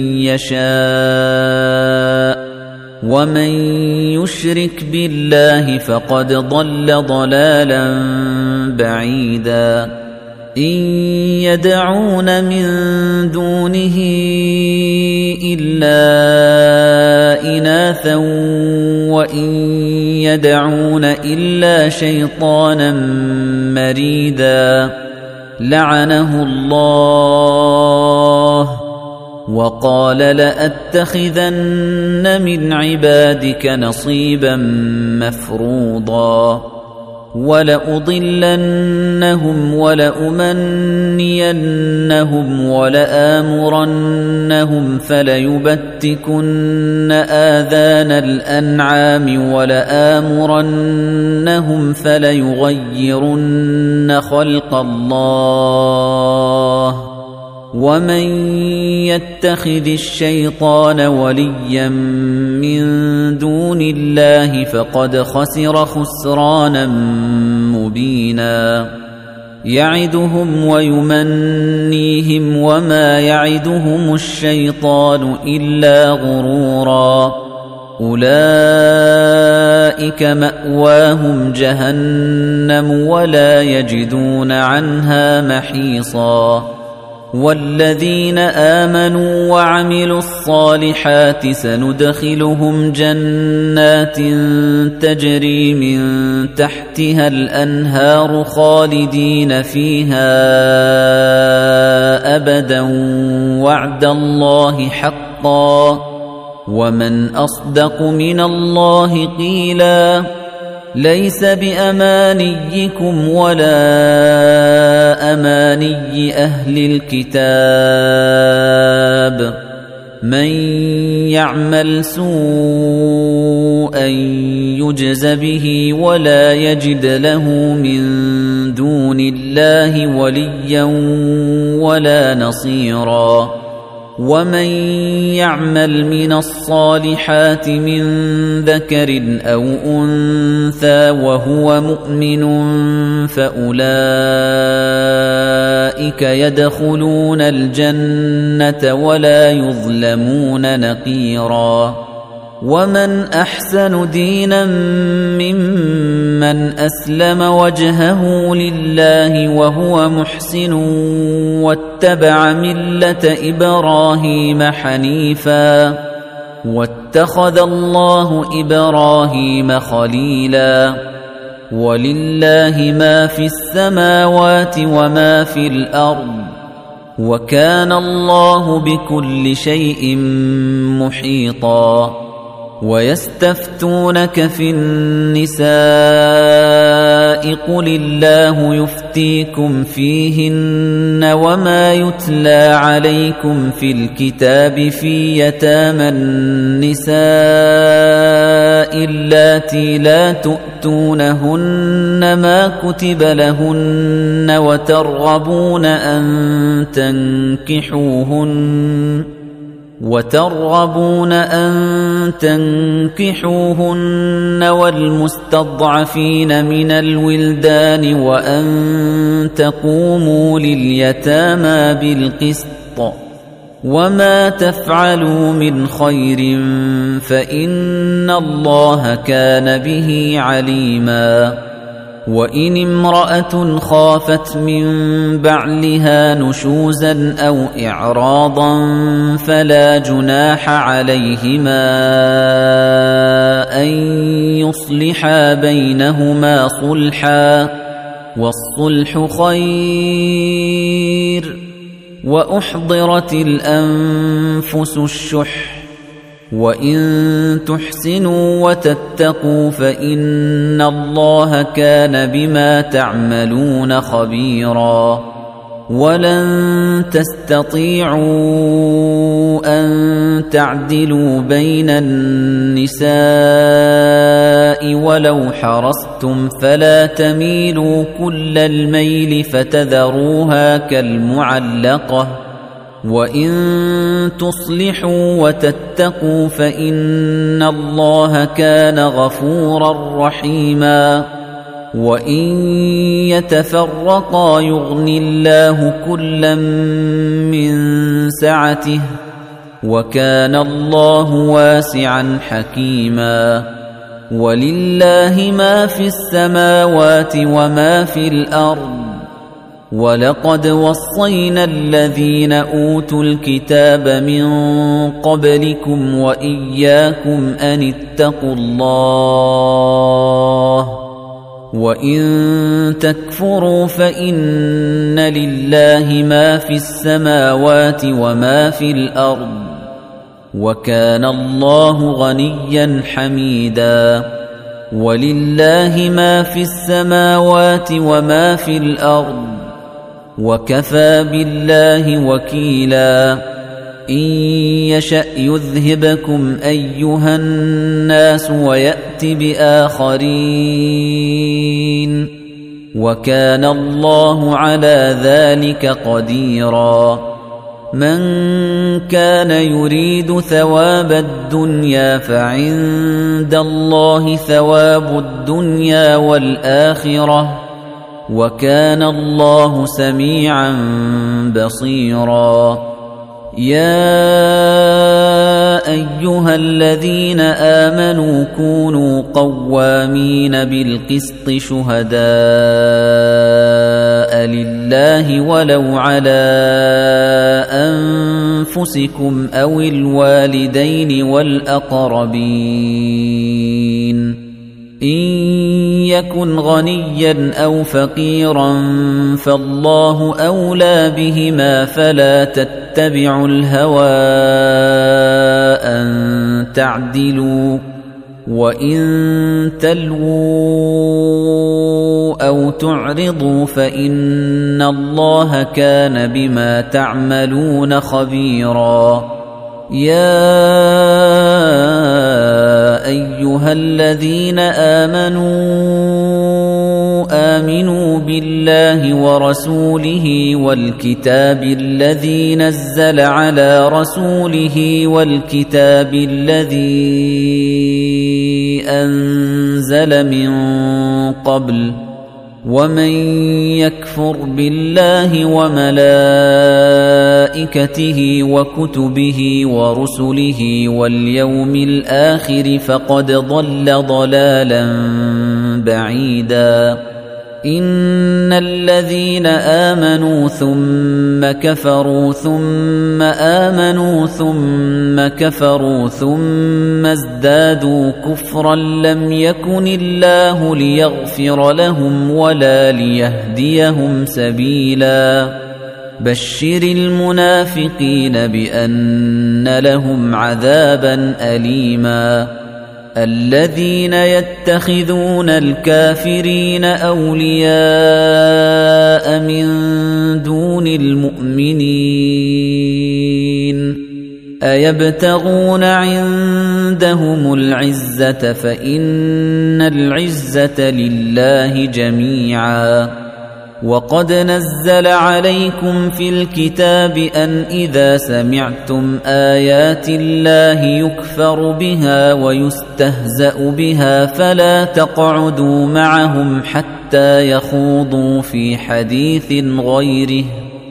يشاء ومن يشرك بالله فقد ضل ضلالا بعيدا إن يدعون من دونه إلا إناثا وإن يدعون إلا شيطانا مريدا لعنه الله وقال لأتخذن من عبادك نصيبا مفروضا ولأضلنهم ولأمنينهم ولآمرنهم فليبتكن آذان الأنعام ولآمرنهم فليغيرن خلق الله ومن يتخذ الشيطان وليا من دون الله فقد خسر خسرانا مبينا يعدهم ويمنيهم وما يعدهم الشيطان إلا غرورا أولئك مأواهم جهنم ولا يجدون عنها محيصا والذين آمنوا وعملوا الصالحات سندخلهم جنات تجري من تحتها الأنهار خالدين فيها أبدا وعد الله حقا ومن أصدق من الله قيلا ليس بأمانيكم ولا أماني أهل الكتاب من يعمل سوءا يجز به ولا يجد له من دون الله وليا ولا نصيرا ومن يعمل من الصالحات من ذكر أو أنثى وهو مؤمن فأولئك يدخلون الجنة ولا يظلمون نقيرا ومن أحسن دينا ممن أسلم وجهه لله وهو محسن واتبع ملة إبراهيم حنيفا واتخذ الله إبراهيم خليلا ولله ما في السماوات وما في الأرض وكان الله بكل شيء محيطا ويستفتونك في النساء قل الله يفتيكم فيهن وما يتلى عليكم في الكتاب في يتامى النساء اللاتي لا تؤتونهن ما كتب لهن وترغبون أن تنكحوهن وترغبون أن تنكحوهن والمستضعفين من الولدان وأن تقوموا لليتامى بالقسط وما تفعلوا من خير فإن الله كان به عليما وإن امرأة خافت من بعلها نشوزا أو إعراضا فلا جناح عليهما أن يصلحا بينهما صلحا والصلح خير وأحضرت الأنفس الشح وإن تحسنوا وتتقوا فإن الله كان بما تعملون خبيرا ولن تستطيعوا أن تعدلوا بين النساء ولو حرصتم فلا تميلوا كل الميل فتذروها كالمعلقة وإن تصلحوا وتتقوا فإن الله كان غفورا رحيما وإن يتفرقا يغني الله كلا من سعته وكان الله واسعا حكيما ولله ما في السماوات وما في الأرض ولقد وصينا الذين أوتوا الكتاب من قبلكم وإياكم أن اتقوا الله وإن تكفروا فإن لله ما في السماوات وما في الأرض وكان الله غنيا حميدا ولله ما في السماوات وما في الأرض وكفى بالله وكيلا إن يشأ يذهبكم أيها الناس ويأت بآخرين وكان الله على ذلك قديرا من كان يريد ثواب الدنيا فعند الله ثواب الدنيا والآخرة وكان الله سميعا بصيرا يا أيها الذين آمنوا كونوا قوامين بالقسط شهداء لله ولو على أنفسكم أو الوالدين والأقربين إن يكن غنيا أو فقيرا فالله أولى بهما فلا تتبعوا الهوى أن تعدلوا وإن تلووا أو تعرضوا فإن الله كان بما تعملون خبيرا يا أيها الذين آمنوا آمنوا بالله ورسوله والكتاب الذي نزل على رسوله والكتاب الذي أنزل من قبل ومن يكفر بالله وملائكته وكتبه ورسله واليوم الآخر فقد ضل ضلالا بعيدا إن الذين آمنوا ثم كفروا ثم آمنوا ثم كفروا ثم ازدادوا كفرا لم يكن الله ليغفر لهم ولا ليهديهم سبيلا بشر المنافقين بأن لهم عذابا أليما الذين يتخذون الكافرين أولياء من دون المؤمنين أيبتغون عندهم العزة فإن العزة لله جميعا وقد نزل عليكم في الكتاب أن إذا سمعتم آيات الله يكفر بها ويستهزأ بها فلا تقعدوا معهم حتى يخوضوا في حديث غيره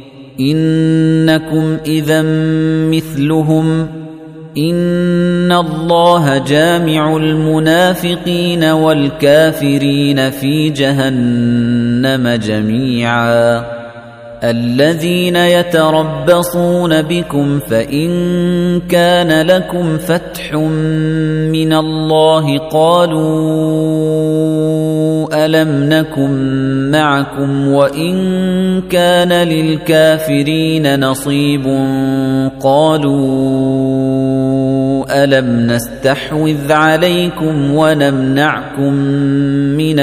إنكم إذا مثلهم إن الله جامع المنافقين والكافرين في جهنم جميعا الذين يتربصون بكم فإن كان لكم فتح من الله قالوا ألم نكن معكم وإن كان للكافرين نصيب قالوا ألم نستحوذ عليكم ونمنعكم من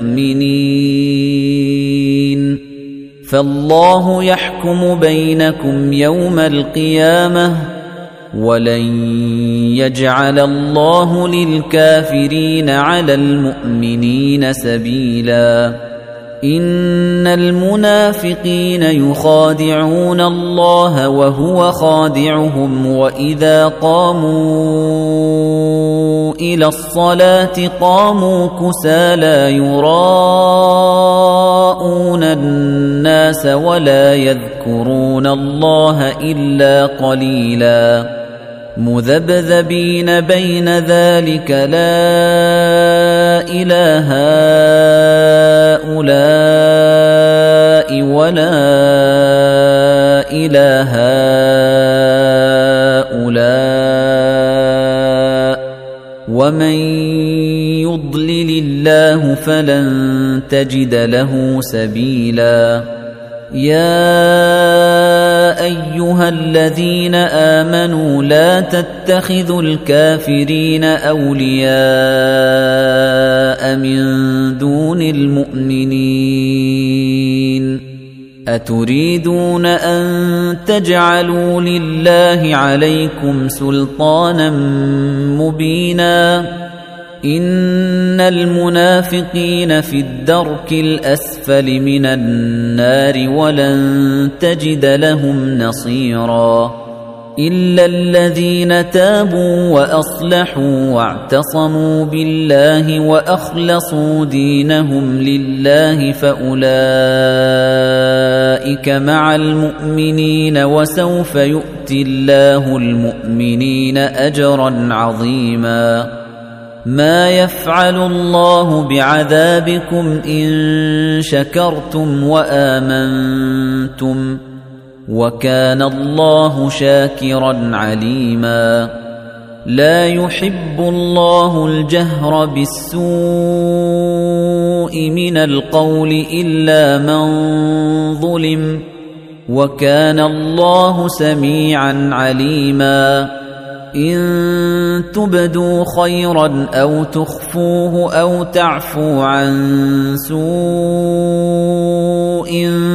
المؤمنين فالله يحكم بينكم يوم القيامة ولن يجعل الله للكافرين على المؤمنين سبيلا إن المنافقين يخادعون الله وهو خادعهم وإذا قاموا إلى الصلاة قاموا كسالى يراءون الناس ولا يذكرون الله إلا قليلا مذبذبين بين ذلك لا إله هؤلاء ولا إله هؤلاء ومن يضلل الله فلن تجد له سبيلا يا أيها الذين آمنوا لا تتخذوا الكافرين أولياء من دون المؤمنين أتريدون أن تجعلوا لله عليكم سلطانا مبينا إن المنافقين في الدرك الأسفل من النار ولن تجد لهم نصيرا إلا الذين تابوا وأصلحوا واعتصموا بالله وأخلصوا دينهم لله فأولئك مع المؤمنين وسوف يؤتي الله المؤمنين أجرا عظيما ما يفعل الله بعذابكم إن شكرتم وآمنتم وكان الله شاكرا عليما لا يحب الله الجهر بالسوء من القول إلا من ظلم وكان الله سميعا عليما إن تبدوا خيرا أو تخفوه أو تعفو عن سوء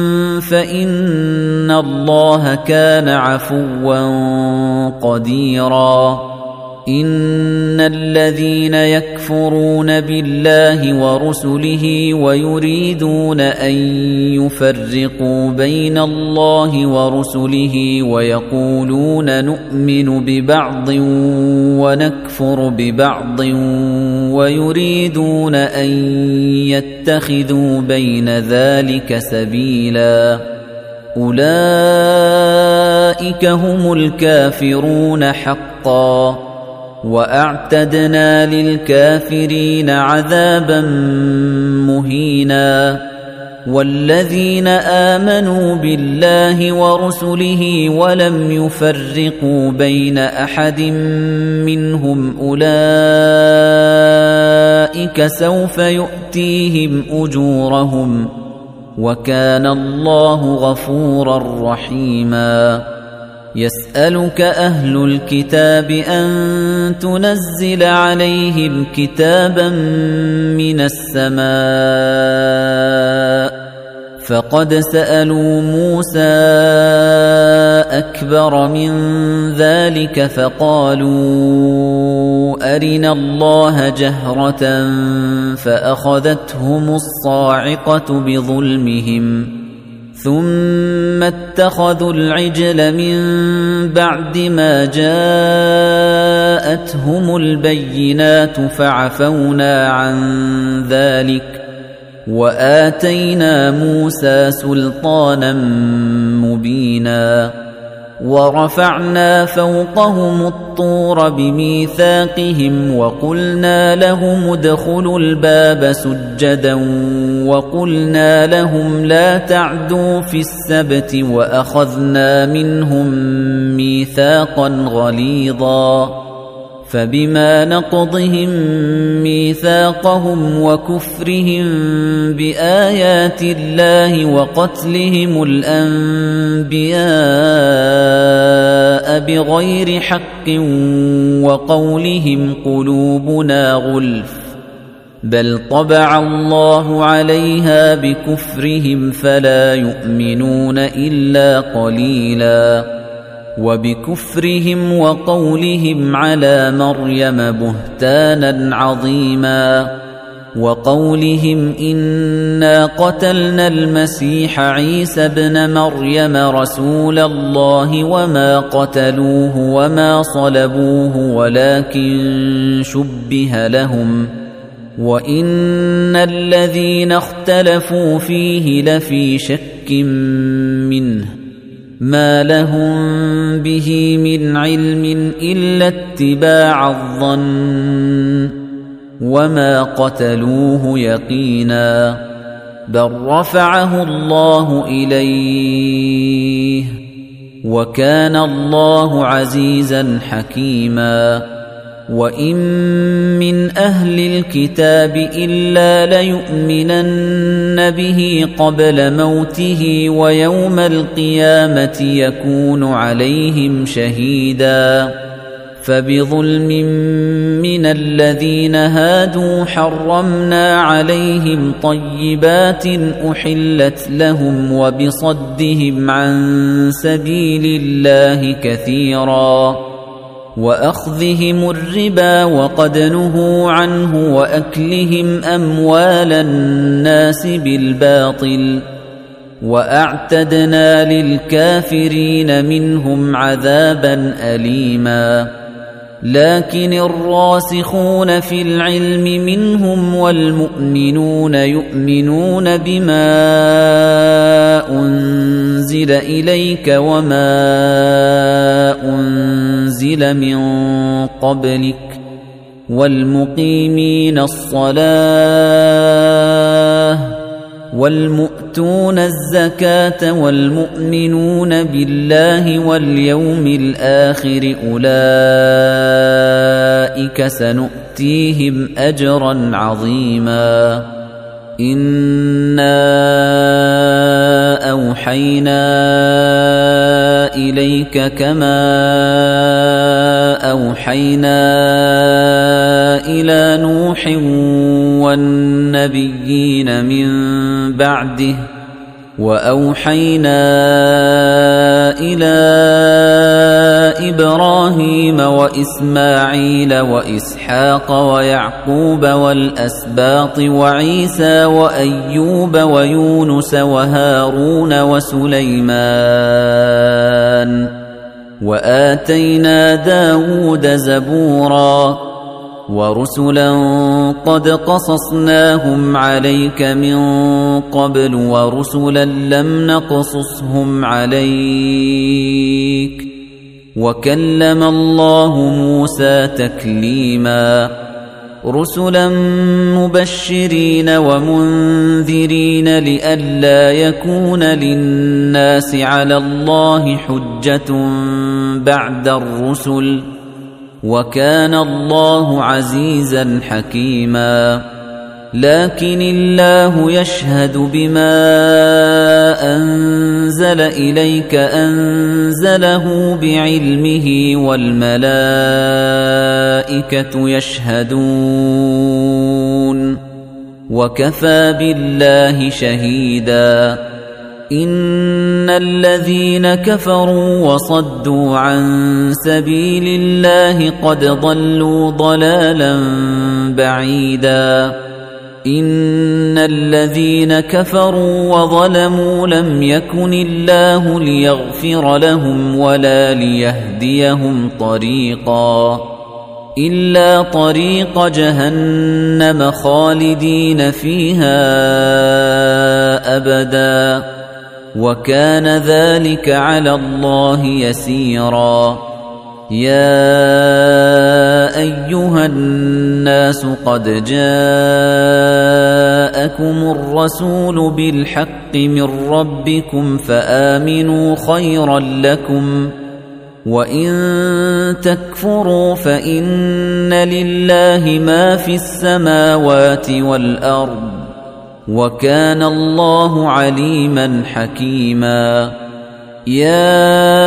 فإن الله كان عفوا قديرا إن الذين يكفرون بالله ورسله ويريدون أن يفرقوا بين الله ورسله ويقولون نؤمن ببعض ونكفر ببعض ويريدون أن يتخذوا بين ذلك سبيلا أولئك هم الكافرون حقا وأعتدنا للكافرين عذابا مهينا والذين آمنوا بالله ورسله ولم يفرقوا بين أحد منهم أولئك سوف يؤتيهم أجورهم وكان الله غفورا رحيما يسألك أهل الكتاب أن تنزل عليهم كتابا من السماء فقد سألوا موسى أكبر من ذلك فقالوا أرنا الله جهرة فأخذتهم الصاعقة بظلمهم ثم اتخذوا العجل من بعد ما جاءتهم البينات فعفونا عن ذلك وآتينا موسى سلطانا مبينا ورفعنا فوقهم الطور بميثاقهم وقلنا لهم ادخلوا الباب سجدا وقلنا لهم لا تعدوا في السبت وأخذنا منهم ميثاقا غليظا فبما نقضهم ميثاقهم وكفرهم بآيات الله وقتلهم الأنبياء بغير حق وقولهم قلوبنا غلف بل طبع الله عليها بكفرهم فلا يؤمنون إلا قليلا وبكفرهم وقولهم على مريم بهتانا عظيما وقولهم إنا قتلنا المسيح عيسى ابن مريم رسول الله وما قتلوه وما صلبوه ولكن شبه لهم وإن الذين اختلفوا فيه لفي شك منه ما لهم به من علم إلا اتباع الظن وما قتلوه يقينا بل رفعه الله إليه وكان الله عزيزا حكيما وإن من أهل الكتاب إلا ليؤمنن به قبل موته ويوم القيامة يكون عليهم شهيدا فبظلم من الذين هادوا حرمنا عليهم طيبات أحلت لهم وبصدهم عن سبيل الله كثيرا وأخذهم الربا وقد نهوا عنه وأكلهم أموال الناس بالباطل وأعتدنا للكافرين منهم عذابا أليما لكن الراسخون في العلم منهم والمؤمنون يؤمنون بما أنزل إليك وما أنزل من قبلك والمقيمين الصلاة والمؤتون الزكاة والمؤمنون بالله واليوم الآخر أولئك سنؤتيهم أجرا عظيما إنا أوحينا إليك كما أوحينا إلى نوح والنبيين من بعده وأوحينا إلى إبراهيم وإسماعيل وإسحاق ويعقوب والأسباط وعيسى وأيوب ويونس وهارون وسليمان وآتينا داود زبورا ورسلا قد قصصناهم عليك من قبل ورسلا لم نقصصهم عليك وكلم الله موسى تكليما رسلا مبشرين ومنذرين لئلا يكون للناس على الله حجة بعد الرسل وكان الله عزيزا حكيما لكن الله يشهد بما أنزل إليك أنزله بعلمه والملائكة يشهدون وكفى بالله شهيدا إن الذين كفروا وصدوا عن سبيل الله قد ضلوا ضلالا بعيدا إن الذين كفروا وظلموا لم يكن الله ليغفر لهم ولا ليهديهم طريقا إلا طريق جهنم خالدين فيها أبدا وكان ذلك على الله يسيرا يا أيها الناس قد جاءكم الرسول بالحق من ربكم فآمنوا خيرا لكم وإن تكفروا فإن لله ما في السماوات والأرض وكان الله عليما حكيما يا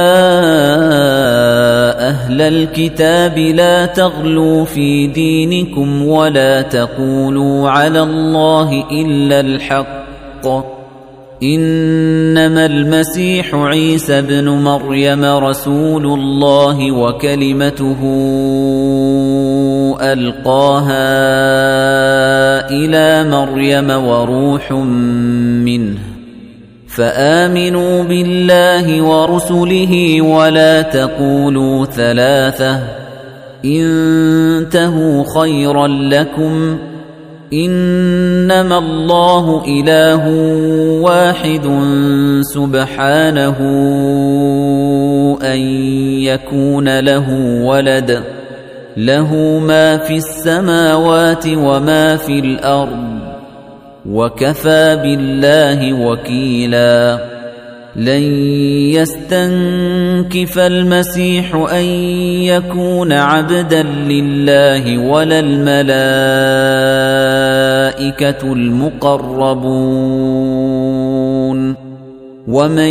أهل الكتاب لا تغلوا في دينكم ولا تقولوا على الله إلا الحق إنما المسيح عيسى ابن مريم رسول الله وكلمته ألقاها إلى مريم وروح منه فآمنوا بالله ورسله ولا تقولوا ثلاثة انتهوا خيرا لكم إنما الله إله واحد سبحانه أن يكون له ولد له ما في السماوات وما في الأرض وكفى بالله وكيلا لن يستنكف المسيح أن يكون عبدا لله ولا الملائكة المقربون ومن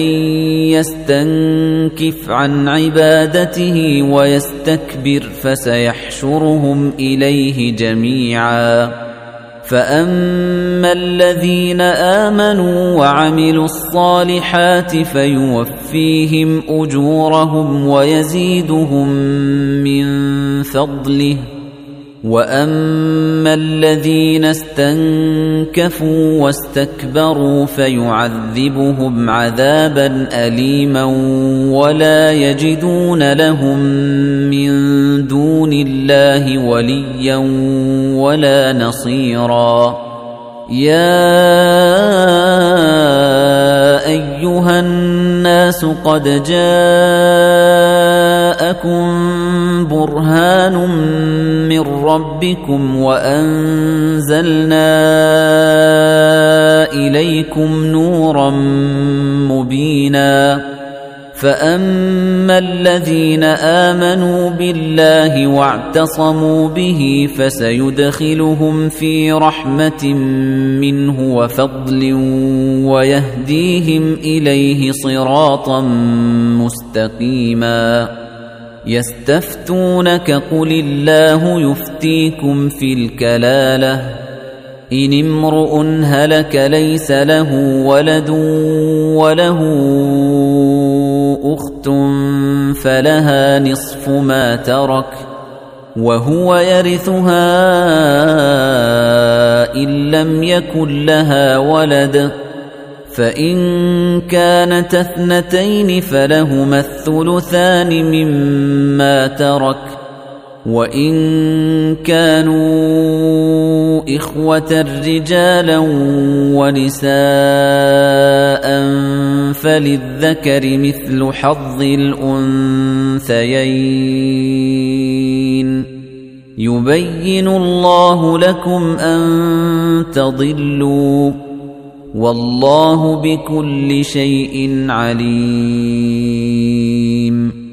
يستنكف عن عبادته ويستكبر فسيحشرهم إليه جميعا فأما الذين آمنوا وعملوا الصالحات فيوفيهم أجورهم ويزيدهم من فضله وأما الذين استنكفوا واستكبروا فيعذبهم عذابا أليما ولا يجدون لهم من دون الله وليا ولا نصيرا يا أيها الناس قد جاءكم برهان من ربكم وأنزلنا إليكم نورا مبينا فأما الذين آمنوا بالله واعتصموا به فسيدخلهم في رحمة منه وفضل ويهديهم إليه صراطا مستقيما يستفتونك قل الله يفتيكم في الكلالة إن امرؤ هلك ليس له ولد وله أخت فلها نصف ما ترك وهو يرثها إن لم يكن لها ولد فإن كانت اثنتين فلهما الثلثان مما ترك وإن كانوا إخوة رجالا ونساء فللذكر مثل حظ الأنثيين يبين الله لكم أن تضلوا والله بكل شيء عليم.